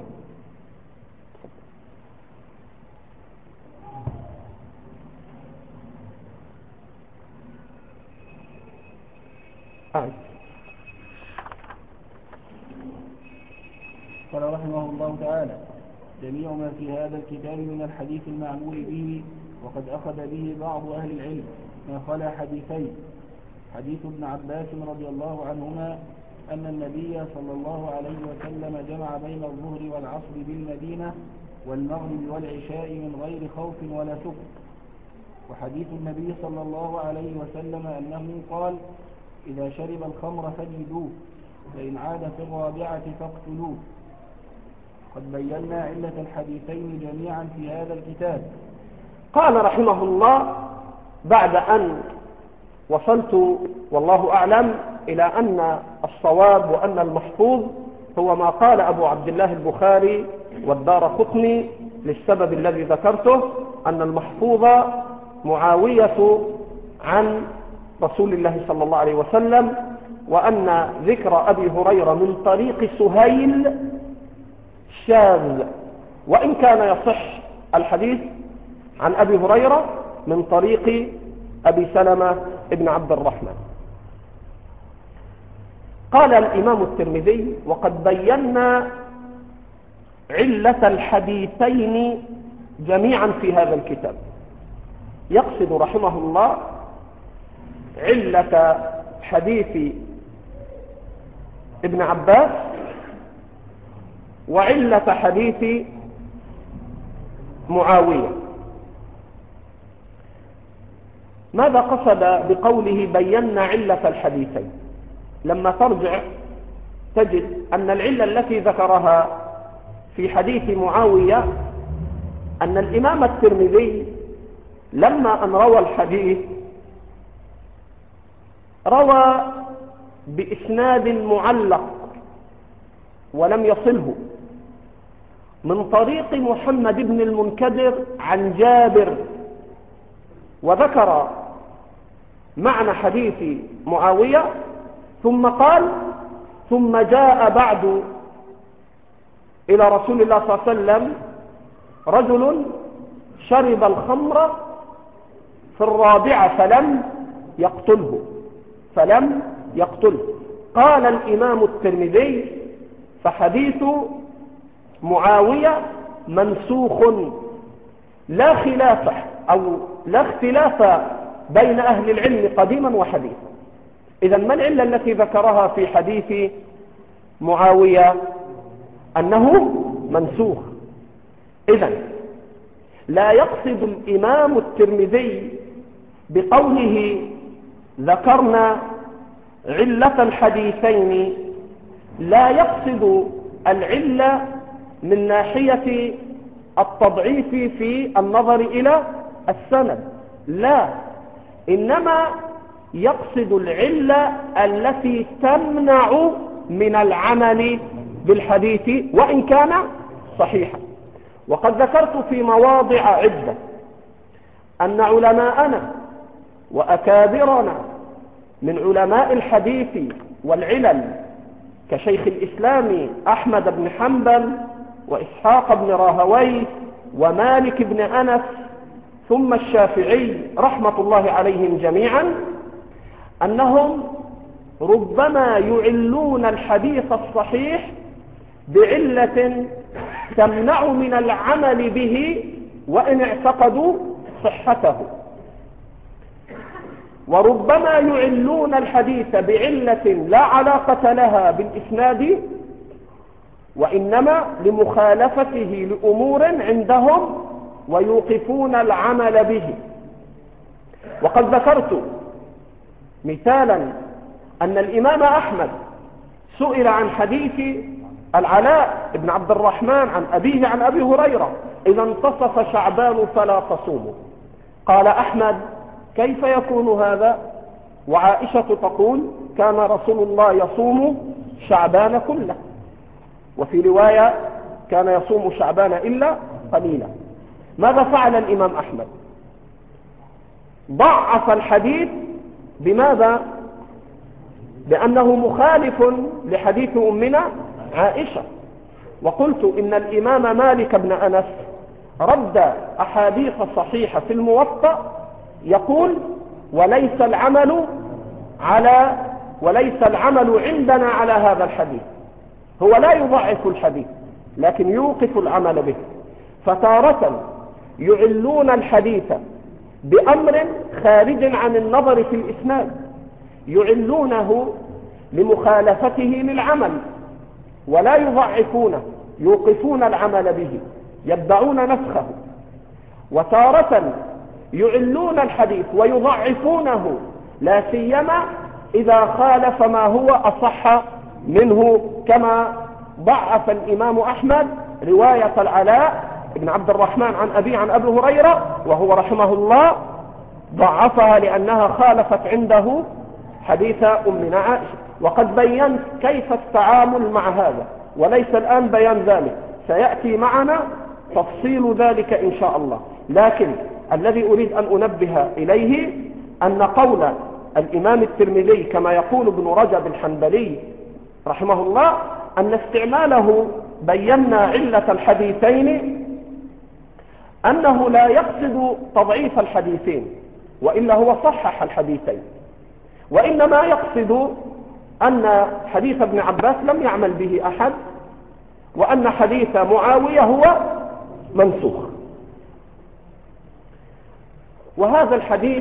قال رحمه الله تعالى: جميع ما في هذا الكتاب من الحديث المعمول به وقد أخذ به بعض أهل العلم ما خلا حديثين: حديث ابن عباس رضي الله عنهما أن النبي صلى الله عليه وسلم جمع بين الظهر والعصر بالمدينة والمغرب والعشاء من غير خوف ولا سكر. وحديث النبي صلى الله عليه وسلم أنه قال: إذا شرب الخمر فجلدوه، فإن عاد في الرابعة فاقتلوه. قد بينا علة الحديثين جميعا في هذا الكتاب. قال رحمه الله بعد أن وصلت والله أعلم إلى أن الصواب وأن المحفوظ هو ما قال أبو عبد الله البخاري والدارقطني للسبب الذي ذكرته، أن المحفوظ معاوية عن رسول الله صلى الله عليه وسلم، وأن ذكر أبي هريرة من طريق سهيل شاذ، وإن كان يصح الحديث عن أبي هريرة من طريق أبي سلمة ابن عبد الرحمن. قال الإمام الترمذي: وقد بينا علة الحديثين جميعا في هذا الكتاب. يقصد رحمه الله علة حديث ابن عباس وعلة حديث معاوية. ماذا قصد بقوله بينا علة الحديثين؟ لما ترجع تجد أن العلة التي ذكرها في حديث معاوية أن الإمام الترمذي لما أن روى الحديث روى بإسناد معلق ولم يصله من طريق محمد بن المنكدر عن جابر، وذكر معنى حديث معاوية ثم قال ثم جاء بعد إلى رسول الله صلى الله عليه وسلم رجل شرب الخمر في الرابعة فلم يقتله. قال الإمام الترمذي فحديث معاوية منسوخ لا خلاف أو لا اختلاف بين أهل العلم قديما وحديثا. إذن ما العلة التي ذكرها في حديث معاوية؟ أنه منسوخ. إذن لا يقصد الإمام الترمذي بقوله ذكرنا علة الحديثين لا يقصد العلة من ناحية التضعيف في النظر إلى السند، لا، إنما يقصد العلة التي تمنع من العمل بالحديث وإن كان صحيحا. وقد ذكرت في مواضع عدة أن علماءنا وأكابرنا من علماء الحديث والعلل كشيخ الإسلام أحمد بن حنبل وإسحاق بن راهويه ومالك بن أنس ثم الشافعي رحمة الله عليهم جميعا أنهم ربما يعلون الحديث الصحيح بعلة تمنع من العمل به وإن اعتقدوا صحته، وربما يعلون الحديث بعلة لا علاقة لها بالإسناد وإنما لمخالفته لأمور عندهم ويوقفون العمل به. وقد ذكرت مثالا أن الإمام أحمد سئل عن حديث العلاء بن عبد الرحمن عن أبيه عن أبي هريرة إذا انتصف شعبان فلا تصوموا. قال أحمد كيف يكون هذا؟ وعائشة تقول كان رسول الله يصوم شعبان كله، وفي رواية كان يصوم شعبان إلا قليلا. ماذا فعل الإمام أحمد؟ ضعف الحديث. بماذا؟ بأنه مخالف لحديث أمنا عائشة. وقلت إن الإمام مالك بن أنس رد أحاديث صحيحة في الموطأ يقول وليس العمل عندنا على هذا الحديث. هو لا يضعف الحديث لكن يوقف العمل به. فتارة يعلون الحديث بأمر خارج عن النظر في الإسناد، يعلونه لمخالفته للعمل ولا يضعفونه، يوقفون العمل به، يدعون نسخه. وتارة يعلون الحديث ويضعفونه لا سيما إذا خالف ما هو أصح منه، كما ضعف الإمام أحمد رواية العلاء بن عبد الرحمن عن أبي عن أبي هريرة، وهو رحمه الله ضعفها لأنها خالفت عنده حديث أمنا عائشة. وقد بينت كيف التعامل مع هذا، وليس الآن بيان ذلك، سيأتي معنا تفصيل ذلك إن شاء الله. لكن الذي أريد أن أنبه إليه أن قول الإمام الترمذي كما يقول ابن رجب الحنبلي رحمه الله أن استعماله بينا علة الحديثين أنه لا يقصد تضعيف الحديثين، وإلا هو صحح الحديثين، وإنما يقصد أن حديث ابن عباس لم يعمل به أحد، وأن حديث معاوية هو منسوخ. وهذا الحديث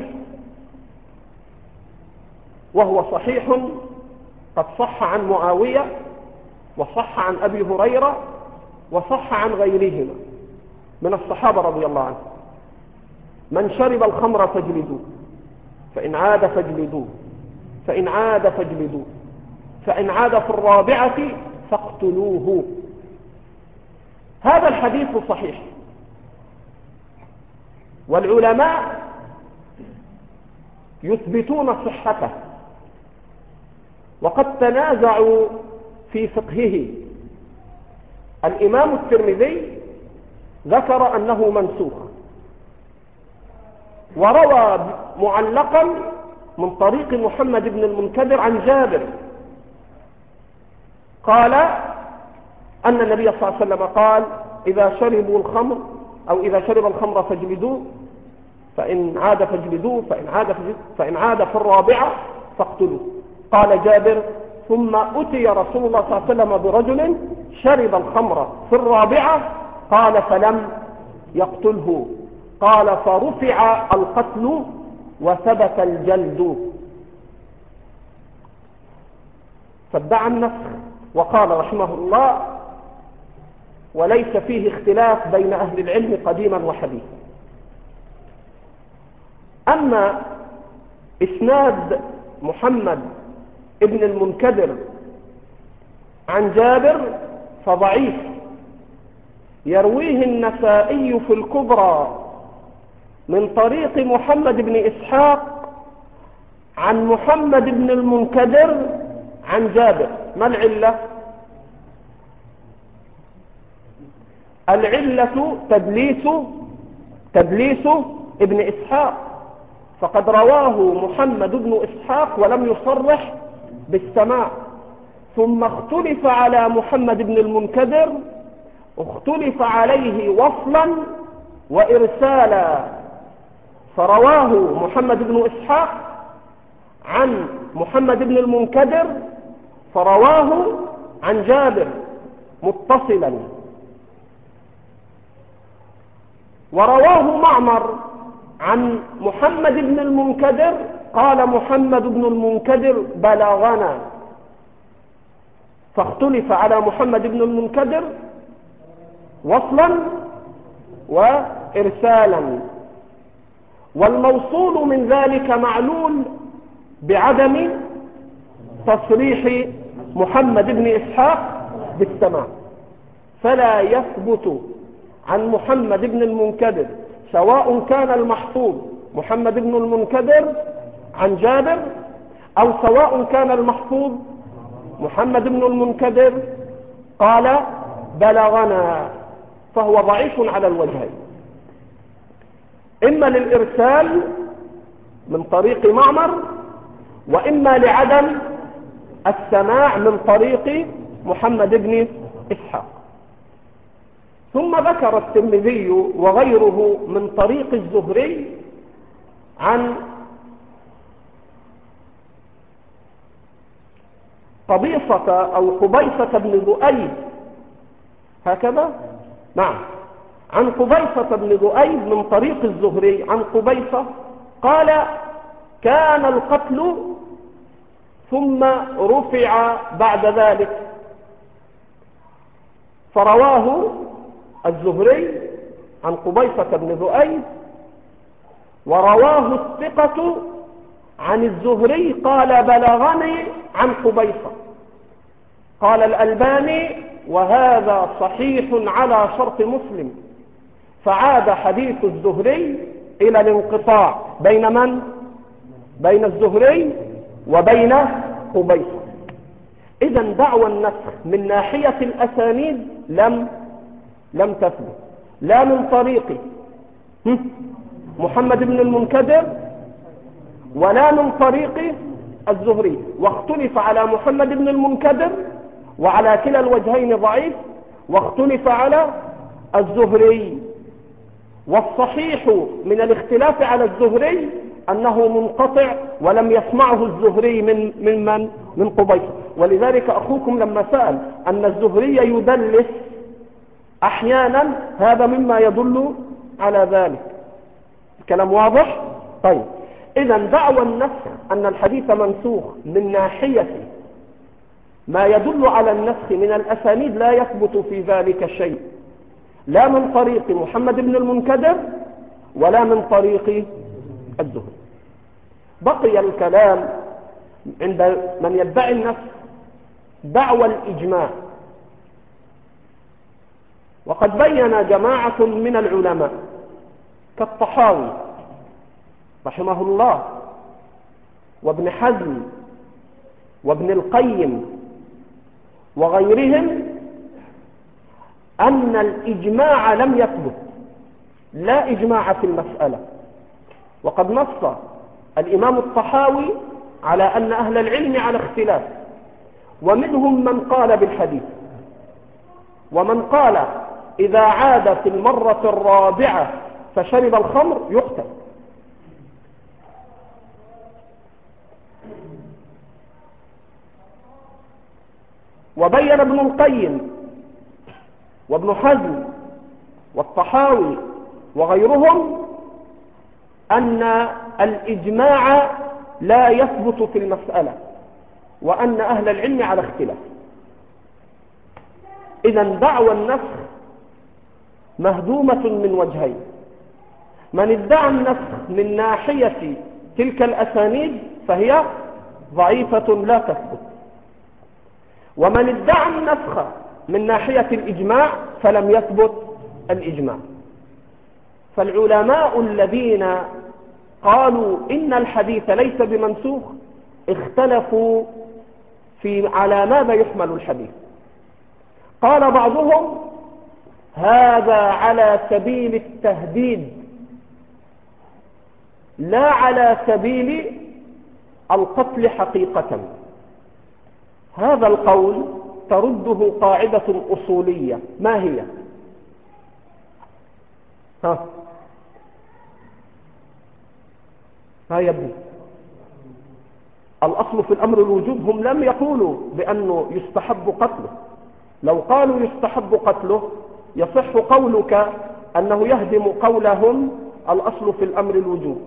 وهو صحيح قد صح عن معاوية وصح عن أبي هريرة وصح عن غيرهما، من الصحابة رضي الله عنهم: من شرب الخمر فاجلدوه، فإن عاد فاجلدوه، فإن عاد فاجلدوه، فإن عاد في الرابعة فاقتلوه. هذا الحديث صحيح، والعلماء يثبتون صحته، وقد تنازعوا في فقهه. الإمام الترمذي ذكر أنه منسوخ، وروى معلقا من طريق محمد بن المنكدر عن جابر قال أن النبي صلى الله عليه وسلم قال: إذا شربوا الخمر أو إذا شرب الخمر فاجلدوه، فإن عاد فاجلدوه، فإن عاد في الرابعة فاقتلوه. قال جابر: ثم أتي رسول الله صلى الله عليه وسلم برجل شرب الخمر في الرابعة، قال: فلم يقتله. قال: فرفع القتل وثبت الجلد. فادعى النسخ، وقال رحمه الله: وليس فيه اختلاف بين أهل العلم قديما وحديثا. أما إسناد محمد ابن المنكدر عن جابر فضعيف، يرويه النسائي في الكبرى من طريق محمد بن إسحاق عن محمد بن المنكدر عن جابر. ما العلة؟ العلة تدليس ابن إسحاق، فقد رواه محمد بن إسحاق ولم يصرح بالسماع. ثم اختلف على محمد بن المنكدر، اختلف عليه وصلا وإرسالا، فرواه محمد بن إسحاق عن محمد بن المنكدر، فرواه عن جابر متصلا. ورواه معمر عن محمد بن المنكدر، قال محمد بن المنكدر: بلغنا. فاختلف على محمد بن المنكدر وصلا وإرسالا، والموصول من ذلك معلول بعدم تصريح محمد بن إسحاق بالسماع، فلا يثبت عن محمد بن المنكدر، سواء كان المحفوظ محمد بن المنكدر عن جابر، أو سواء كان المحفوظ محمد بن المنكدر قال بلغنا، فهو ضعيف على الوجهين: إما للإرسال من طريق معمر، وإما لعدم السماع من طريق محمد بن إسحاق. ثم ذكر الترمذي وغيره من طريق الزهري عن قبيصة أو قبيصة بن ذؤيب، هكذا؟ نعم، عن قبيصة بن ذؤيب من طريق الزهري عن قبيصة قال: كان القتل ثم رفع بعد ذلك. فرواه الزهري عن قبيصة بن ذؤيب، ورواه الثقة عن الزهري قال: بلغني عن قبيصة. قال الألباني: وهذا صحيح على شرط مسلم. فعاد حديث الزهري إلى الانقطاع بين من؟ بين الزهري وبين قبيصة. إذن دعوى النسخ من ناحية الأسانيد لم تثبت، لا من طريق محمد بن المنكدر ولا من طريق الزهري، واختلف على محمد بن المنكدر، وعلى كلا الوجهين ضعيف، واختلف على الزهري. والصحيح من الاختلاف على الزهري أنه منقطع ولم يسمعه الزهري من قبيصة. ولذلك أخوكم لما سأل أن الزهري يدلس أحيانا، هذا مما يدل على ذلك. الكلام واضح؟ طيب، إذن دعوى النسخ أن الحديث منسوخ من ناحية ما يدل على النسخ من الأسانيد لا يثبت في ذلك شيء. لا من طريق محمد بن المنكدر ولا من طريق الزهري. بقي الكلام عند من يدعي النفس دعوى الإجماع. وقد بين جماعة من العلماء كالطحاوي رحمه الله وابن حزم وابن القيم وغيرهم أن الإجماع لم يثبت، لا إجماع في المسألة. وقد نص الإمام الطحاوي على أن أهل العلم على اختلاف، ومنهم من قال بالحديث، ومن قال إذا عاد في المرة الرابعة فشرب الخمر يقتل. وبين ابن القيم وابن حزم والطحاوي وغيرهم أن الإجماع لا يثبت في المسألة، وأن أهل العلم على اختلاف. إذن دعوى النسخ مهدومة من وجهين: من ادعى النسخ من ناحية تلك الأسانيد فهي ضعيفة لا تثبت، ومن ادعى النسخ من ناحية الإجماع فلم يثبت الإجماع. فالعلماء الذين قالوا إن الحديث ليس بمنسوخ اختلفوا على ماذا يحمل الحديث. قال بعضهم هذا على سبيل التهديد لا على سبيل القتل حقيقة. هذا القول ترده قاعدة أصولية، ما هي؟ ها يا ابني، الأصل في الأمر الوجوب. هم لم يقولوا بأنه يستحب قتله. لو قالوا يستحب قتله يصح قولك أنه يهدم قولهم الأصل في الأمر الوجوب.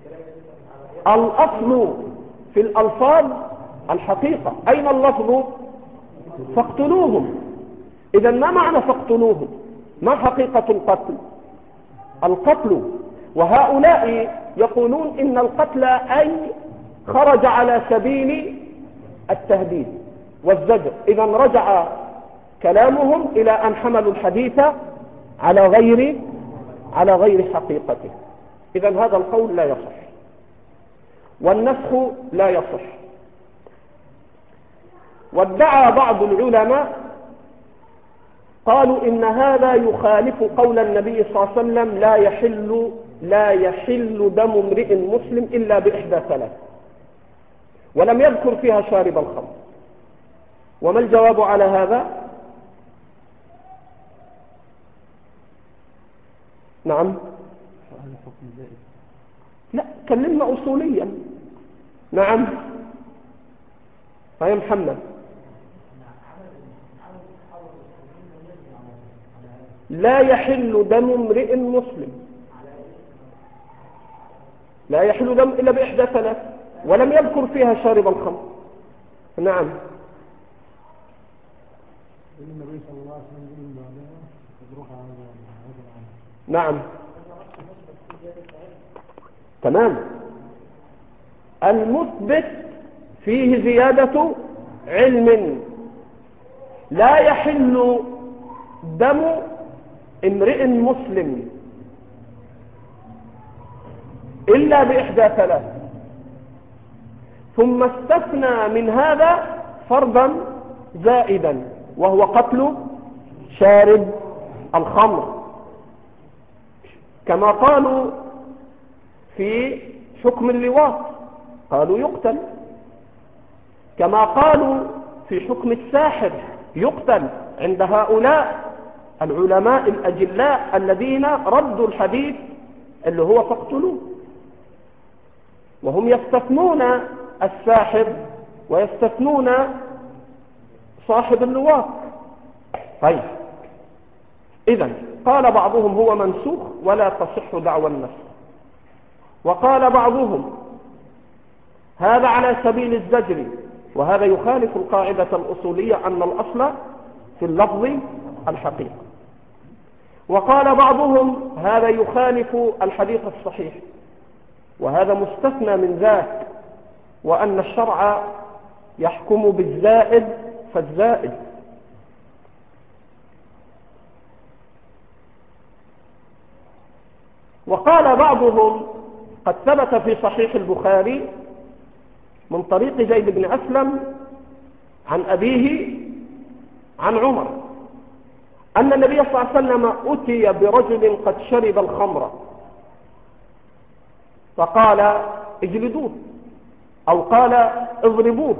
الأصل في الألفاظ الحقيقة. أين اللفظ؟ فاقتلوهم. إذا ما معنى فاقتلوهم؟ ما حقيقة القتل؟ القتل. وهؤلاء يقولون إن القتل أي خرج على سبيل التهديد والزجر. إذا رجع كلامهم إلى أن حملوا الحديث على غير حقيقته. إذا هذا القول لا يصح، والنسخ لا يصح. وادعى بعض العلماء قالوا إن هذا يخالف قول النبي صلى الله عليه وسلم لا يحل دم امرئ مسلم إلا بإحدى ثلاث، ولم يذكر فيها شارب الخمر. وما الجواب على هذا؟ نعم، لا كلمنا أصوليا. نعم يا محمد، لا يحل دم امرئ مسلم، لا يحل دم إلا بإحدى ثلاث، ولم يذكر فيها شارب الخمر. نعم، النبي صلى الله عليه وسلم نعم، تمام. المثبت فيه زيادة علم. لا يحل دم امرئ مسلم إلا بإحدى ثلاث، ثم استثنى من هذا فرضا زائدا وهو قتل شارب الخمر، كما قالوا في حكم اللواط قالوا يقتل، كما قالوا في حكم الساحر يقتل عند هؤلاء العلماء الأجلاء الذين ردوا الحديث اللي هو فاقتلوه. وهم يستثنون الساحر ويستثنون صاحب اللواط. طيب، إذن قال بعضهم هو منسوخ ولا تصح دعوى النسخ، وقال بعضهم هذا على سبيل الزجر، وهذا يخالف القاعدة الأصولية أن الأصل في اللفظ الحقيقة. وقال بعضهم هذا يخالف الحديث الصحيح، وهذا مستثنى من ذاك، وأن الشرع يحكم بالزائد فالزائد. وقال بعضهم قد ثبت في صحيح البخاري من طريق زيد بن أسلم عن أبيه عن عمر أن النبي صلى الله عليه وسلم أتي برجل قد شرب الخمر فقال اجلدوه، أو قال اضربوه،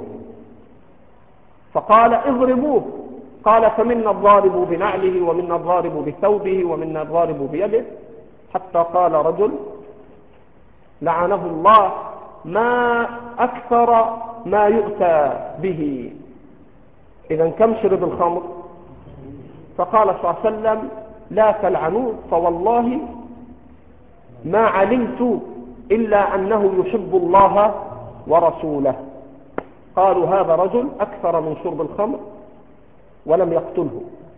فقال اضربوه، قال فمنا الضارب بنعله ومنا الضارب بثوبه ومنا الضارب بيده، حتى قال رجل لعنه الله ما أكثر ما يؤتى به. إذا كم شرب الخمر؟ فقال صلى الله عليه وسلم لا تلعنوه فوالله ما علمت إلا أنه يحب الله ورسوله. قالوا هذا رجل أكثر من شرب الخمر ولم يقتله.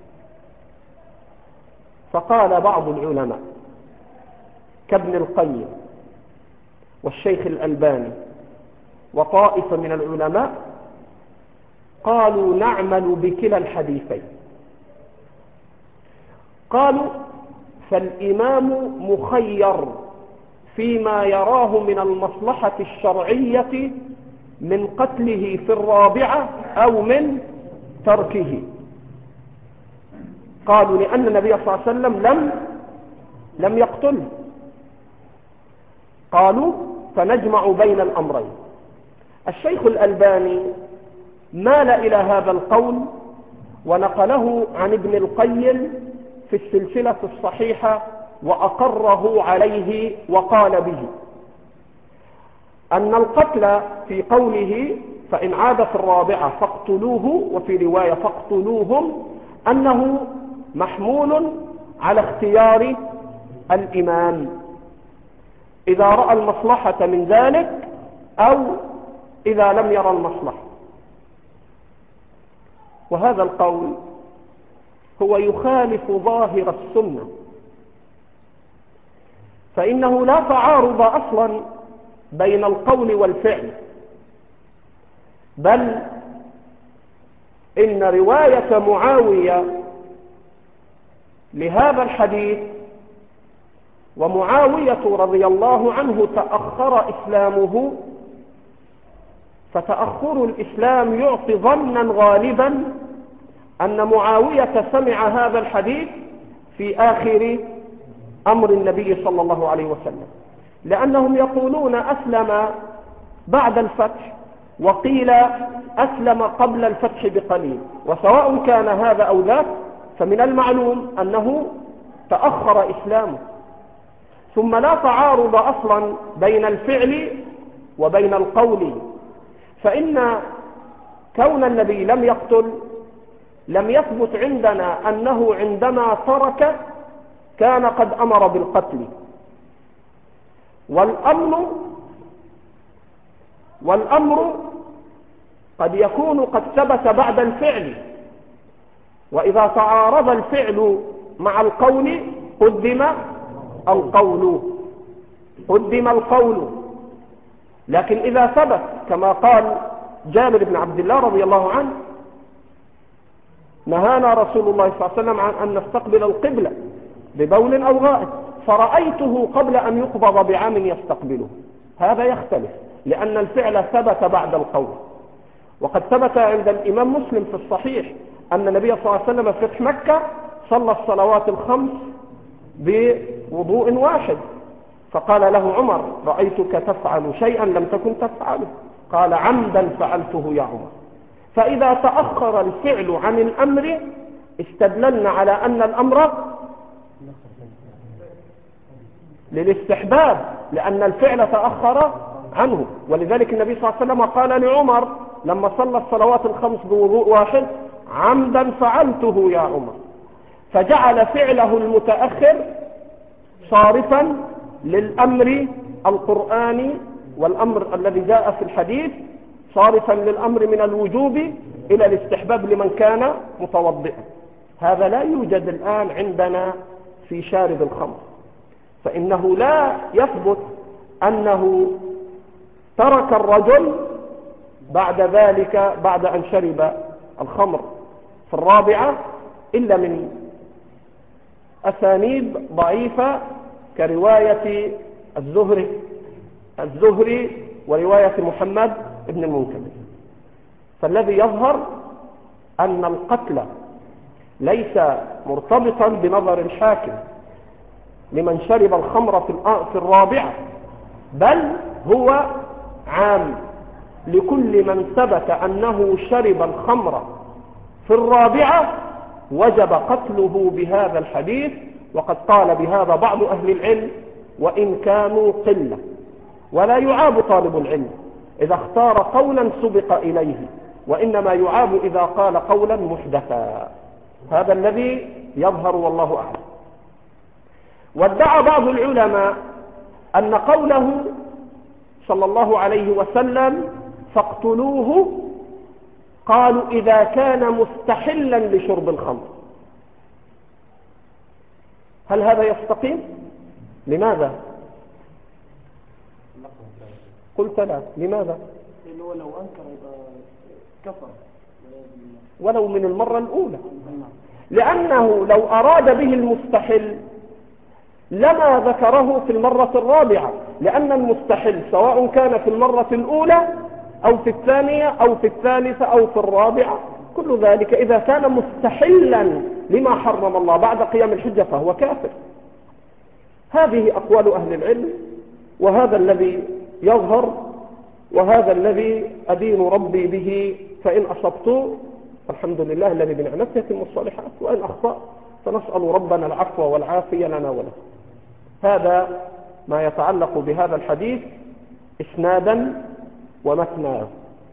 فقال بعض العلماء كابن القيم والشيخ الألباني وطائفة من العلماء قالوا نعمل بكلا الحديثين. قالوا فالإمام مخير فيما يراه من المصلحة الشرعية من قتله في الرابعة أو من تركه. قالوا لأن النبي صلى الله عليه وسلم لم يقتله. قالوا فنجمع بين الأمرين. الشيخ الألباني مال إلى هذا القول ونقله عن ابن القيم في السلسلة الصحيحة وأقره عليه وقال به أن القتل في قوله فإن عاد في الرابعة فاقتلوه، وفي رواية فاقتلوهم، أنه محمول على اختيار الإمام إذا رأى المصلحة من ذلك أو إذا لم يرى المصلحة. وهذا القول هو يخالف ظاهر السنة، فإنه لا تعارض أصلا بين القول والفعل، بل إن رواية معاوية لهذا الحديث، ومعاوية رضي الله عنه تأخر إسلامه، فتأخر الإسلام يعطي ظنا غالبا أن معاوية سمع هذا الحديث في آخر أمر النبي صلى الله عليه وسلم، لأنهم يقولون أسلم بعد الفتح، وقيل أسلم قبل الفتح بقليل، وسواء كان هذا أو ذاك فمن المعلوم أنه تأخر إسلامه. ثم لا تعارض أصلا بين الفعل وبين القول، فإن كون النبي لم يقتل لم يثبت عندنا أنه عندما ترك كان قد أمر بالقتل. والأمر قد يكون قد ثبت بعد الفعل، وإذا تعارض الفعل مع القول قدم القول. لكن إذا ثبت كما قال جابر بن عبد الله رضي الله عنه نهانا رسول الله صلى الله عليه وسلم عن أن نستقبل القبلة ببول أو غائط فرأيته قبل أن يقبض بعام يستقبله، هذا يختلف لأن الفعل ثبت بعد القول. وقد ثبت عند الإمام مسلم في الصحيح أن النبي صلى الله عليه وسلم في فتح مكة صلى الصلوات الخمس بوضوء واحد، فقال له عمر رأيتك تفعل شيئا لم تكن تفعله، قال عمدا فعلته يا عمر. فإذا تأخر الفعل عن الأمر استدللنا على أن الأمر للاستحباب لأن الفعل تأخر عنه. ولذلك النبي صلى الله عليه وسلم قال لعمر لما صلى الصلوات الخمس بوضوء واحد عمدا فعلته يا عمر، فجعل فعله المتأخر صارفا للأمر القرآني، والأمر الذي جاء في الحديث صارفا للأمر من الوجوب إلى الاستحباب لمن كان متوضئا. هذا لا يوجد الآن عندنا في شارب الخمر، فإنه لا يثبت أنه ترك الرجل بعد ذلك بعد أن شرب الخمر في الرابعة إلا من أسانيد ضعيفة كرواية الزهري ورواية محمد بن المنكدر. فالذي يظهر أن القتل ليس مرتبطا بنظر الحاكم لمن شرب الخمر في الرابعة، بل هو عام لكل من ثبت أنه شرب الخمر في الرابعة وجب قتله بهذا الحديث. وقد قال بهذا بعض أهل العلم وإن كانوا قلة، ولا يعاب طالب العلم إذا اختار قولا سبق إليه، وإنما يعاب إذا قال قولا محدثا. هذا الذي يظهر والله أعلم. وادعى بعض العلماء أن قوله صلى الله عليه وسلم فاقتلوه قالوا إذا كان مستحلا لشرب الخمر. هل هذا يستقيم؟ لماذا؟ قلت لا. لماذا؟ لأنه لو أنكر يبقى كفر ولو من المرة الأولى، لأنه لو أراد به المستحل لما ذكره في المرة الرابعة، لأن المستحل سواء كان في المرة الأولى أو في الثانية أو في الثالثة أو في الرابعة، كل ذلك إذا كان مستحلا لما حرم الله بعد قيام الحجة فهو كافر. هذه أقوال أهل العلم، وهذا الذي يظهر، وهذا الذي أدين ربي به. فإن أصبت الحمد لله الذي بنعمته يتم الصالحات، وإن أخطأ فنسأل ربنا العفو والعافية لنا وله. هذا ما يتعلق بهذا الحديث إسنادا ومتنا.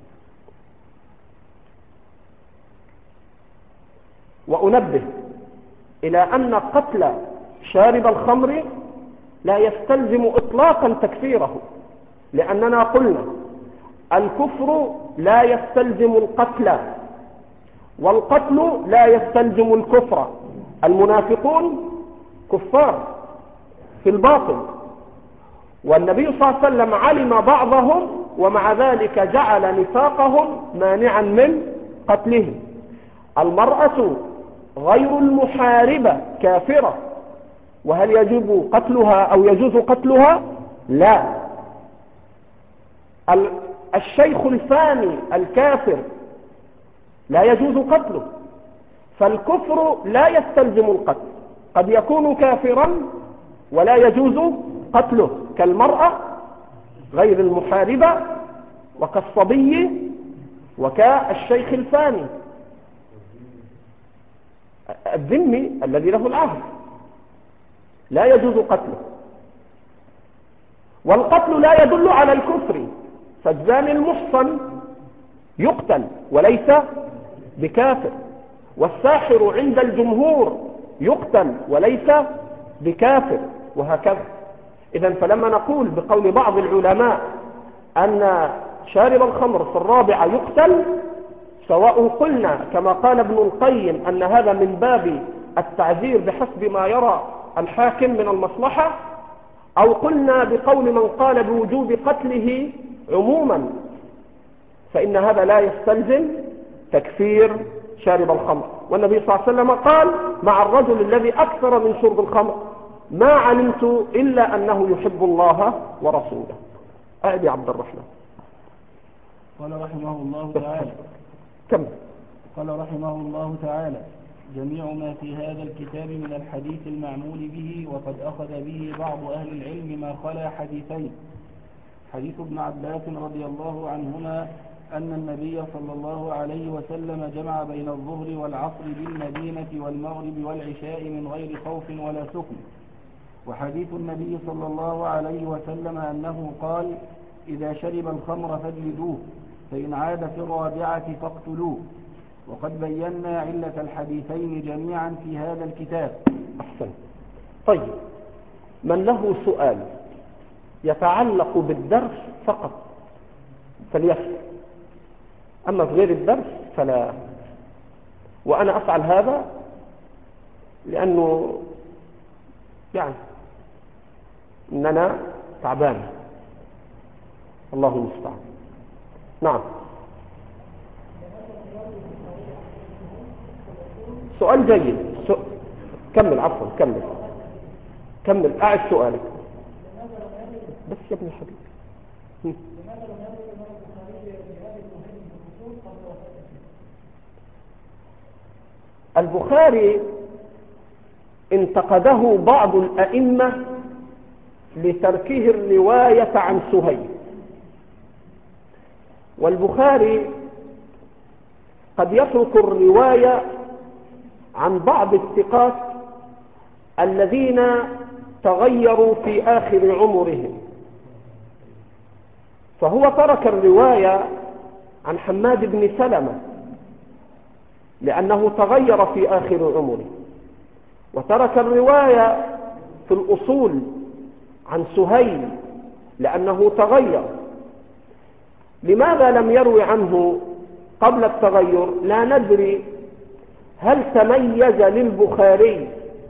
وأنبه إلى أن قتل شارب الخمر لا يستلزم إطلاقا تكفيره، لأننا قلنا الكفر لا يستلزم القتل، والقتل لا يستلزم الكفر. المنافقون كفار في الباطن، والنبي صلى الله عليه وسلم علم بعضهم ومع ذلك جعل نفاقهم مانعا من قتلهم. المرأة غير المحاربة كافرة، وهل يجب قتلها أو يجوز قتلها؟ لا. الشيخ الفاني الكافر لا يجوز قتله، فالكفر لا يستلزم القتل، قد يكون كافرا ولا يجوز قتله، كالمرأة غير المحاربة وكالصبي وكالشيخ الفاني الذمي الذي له العهد لا يجوز قتله. والقتل لا يدل على الكفر، فالزاني المحصن يقتل وليس بكافر، والساحر عند الجمهور يقتل وليس بكافر، وهكذا. إذن فلما نقول بقول بعض العلماء أن شارب الخمر في الرابعة يقتل، سواء قلنا كما قال ابن القيم أن هذا من باب التعذير بحسب ما يرى الحاكم من المصلحة، أو قلنا بقول من قال بوجوب قتله عموما، فإن هذا لا يستلزم تكفير شارب الخمر. والنبي صلى الله عليه وسلم قال مع الرجل الذي أكثر من شرب الخمر ما علمت إلا أنه يحب الله ورسوله. أعد يا عبد الرحمن. قال رحمه الله تعالى كم؟ قال رحمه الله تعالى: جميع ما في هذا الكتاب من الحديث المعمول به وقد أخذ به بعض أهل العلم ما خلا حديثين. حديث ابن عباس رضي الله عنهما أن النبي صلى الله عليه وسلم جمع بين الظهر والعصر بالمدينة والمغرب والعشاء من غير خوف ولا سكن. وحديث النبي صلى الله عليه وسلم أنه قال: إذا شرب الخمر فاجلدوه، فإن عاد في الرابعة فاقتلوه. وقد بينا علة الحديثين جميعا في هذا الكتاب. أحسن. طيب، من له سؤال يتعلق بالدرس فقط فليسأل، أما في غير الدرس فلا. وأنا أفعل هذا لأنه يعني إن أنا تعبان، الله المستعان. نعم. سؤال جيد. كمل، عفوا، كمل أعد سؤالك بس يا ابن الحبيب. البخاري انتقده بعض الأئمة لتركه الرواية عن سهيل، والبخاري قد يترك الرواية عن بعض الثقات الذين تغيروا في آخر عمرهم، فهو ترك الرواية عن حماد بن سلمة لأنه تغير في آخر عمره، وترك الرواية في الأصول عن سهيل لأنه تغير. لماذا لم يروي عنه قبل التغير؟ لا ندري. هل تميز للبخاري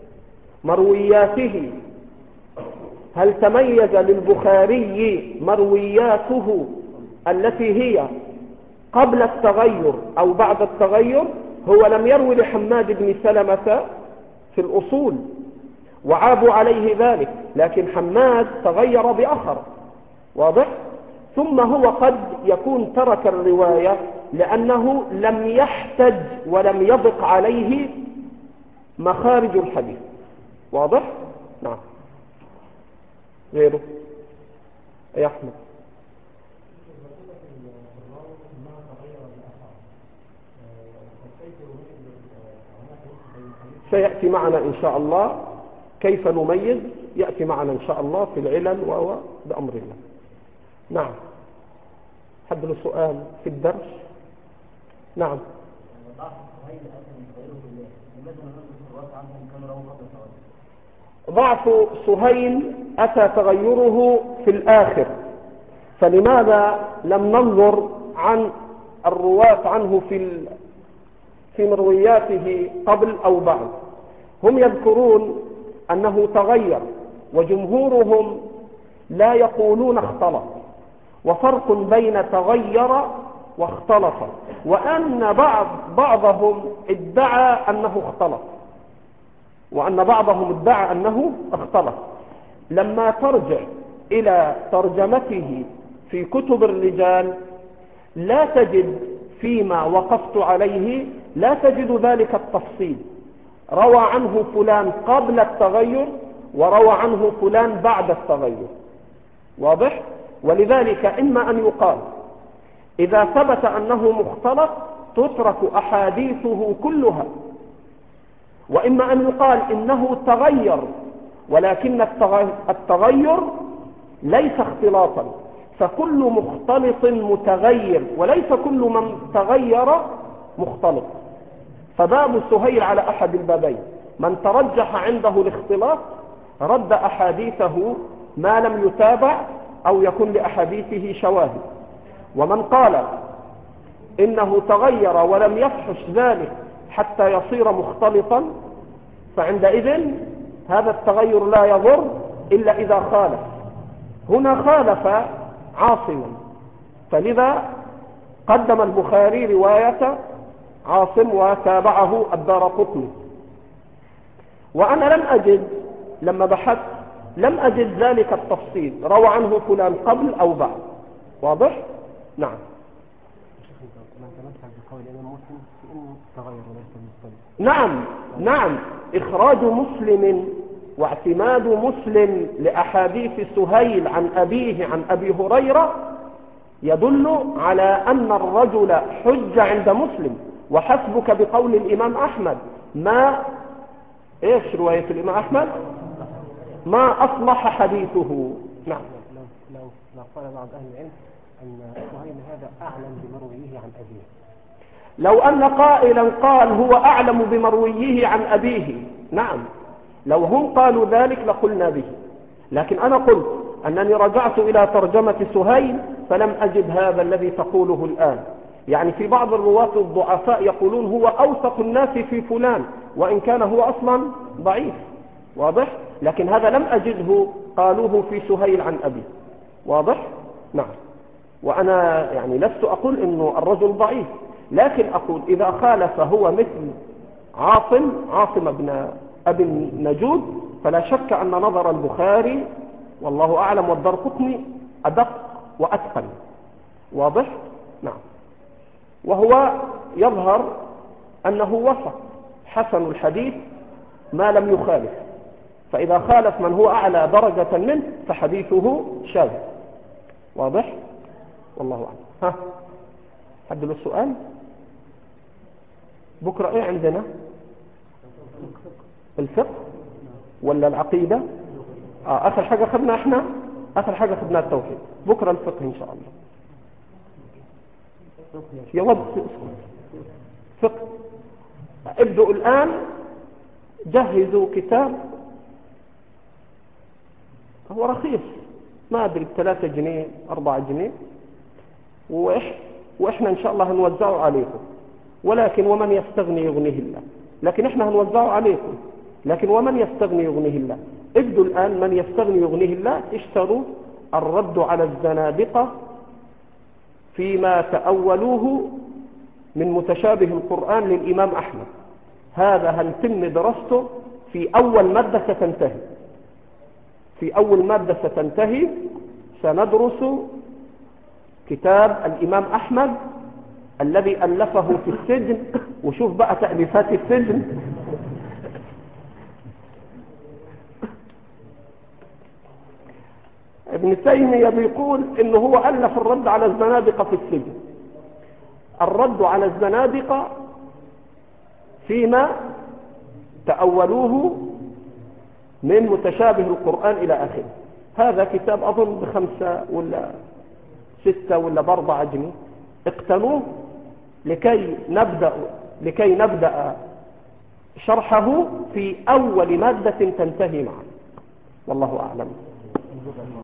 مروياته التي هي قبل التغير أو بعد التغير؟ هو لم يروي لحماد بن سلمة في الأصول وعابوا عليه ذلك، لكن حماد تغير بآخر، واضح؟ ثم هو قد يكون ترك الرواية لأنه لم يحتج ولم يضق عليه مخارج الحديث، واضح؟ نعم. غيره يا أحمد. سيأتي معنا إن شاء الله كيف نميز، يأتي معنا إن شاء الله في العلل وهو بأمر الله. نعم. حد له سؤال في الدرس؟ نعم. ضعف سهيل أتى تغيره في الآخر، فلماذا لم ننظر عن الرواة عنه في مروياته قبل أو بعد؟ هم يذكرون أنه تغير، وجمهورهم لا يقولون اختلط، وفرق بين تغير واختلط، وأن بعضهم ادعى أنه اختلط، لما ترجع إلى ترجمته في كتب الرجال لا تجد فيما وقفت عليه، لا تجد ذلك التفصيل. روى عنه فلان قبل التغير وروى عنه فلان بعد التغير، واضح؟ ولذلك إما أن يقال إذا ثبت أنه مختلط تترك أحاديثه كلها، وإما أن يقال إنه تغير ولكن التغير ليس اختلاطا، فكل مختلط متغير وليس كل من تغير مختلط. فباب سهيل على أحد البابين، من ترجح عنده الاختلاط رد أحاديثه ما لم يتابع أو يكون لأحاديثه شواهد، ومن قال إنه تغير ولم يفحش ذلك حتى يصير مختلطا فعندئذ هذا التغير لا يضر إلا إذا خالف. هنا خالف عاصما، فلذا قدم البخاري رواية عاصم وتابعه الدارقطني. وأنا لما بحثت لم أجد ذلك التفصيل، روى عنه فلان قبل أو بعد، واضح؟ نعم. نعم. إخراج مسلم واعتماد مسلم لأحاديث سهيل عن أبيه عن أبي هريرة يدل على أن الرجل حج عند مسلم. وحسبك بقول الإمام أحمد إيش رواية الإمام أحمد؟ ما أصلح حديثه. نعم. لو قال بعض أهل العلم أن سهيل هذا أعلم بمرويه عن أبيه، لو أن قائلا قال هو أعلم بمرويه عن أبيه، نعم، لو هم قالوا ذلك لقلنا به، لكن أنا قلت أنني رجعت إلى ترجمة سهيل فلم أجد هذا الذي تقوله الآن. يعني في بعض الرواة الضعفاء يقولون هو أوثق الناس في فلان، وإن كان هو أصلا ضعيف، واضح؟ لكن هذا لم أجده قالوه في سهيل عن أبي. واضح؟ نعم. وأنا يعني لست أقول إنه الرجل ضعيف، لكن أقول إذا خالف هو مثل عاصم بن أبي النجود، فلا شك أن نظر البخاري والله أعلم والدارقطني أدق وأتقن. واضح؟ نعم. وهو يظهر أنه وسط حسن الحديث ما لم يخالف، فإذا خالف من هو أعلى درجة منه فحديثه شاذ. واضح؟ والله أعلم. ها، حد له السؤال؟ بكرة إيه عندنا؟ الفقه ولا العقيدة؟ آخر حاجة خدنا إحنا، آخر حاجة خدنا التوحيد. بكرة الفقه إن شاء الله. يا ولد فقه. ابدأوا الآن، جهزوا كتاب هو رخيص، ما أدري 3 جنيه 4 جنيه، وإحنا إن شاء الله هنوزعه عليكم. ولكن ومن يستغني يغنيه الله، لكن إحنا هنوزعه عليكم. لكن ومن يستغني يغنيه الله. ابدوا الآن من يستغني يغنيه الله، اشتروا الرد على الزنادقة فيما تأولوه من متشابه القرآن للإمام أحمد. هذا هنتم درسته في أول مادة ستنتهي. في أول مادة ستنتهي سندرس كتاب الإمام أحمد الذي ألفه في السجن. وشوف بقى تأليفات السجن. ابن تيمية بيقول إنه هو ألف الرد على الزنادقة في السجن. الرد على الزنادقة فيما تأولوه من متشابه القرآن إلى آخره. هذا كتاب أظن ب5 ولا 6 ولا ب4 جنيه. اقتنوه لكي نبدأ شرحه في أول مادة تنتهي معه. والله أعلم.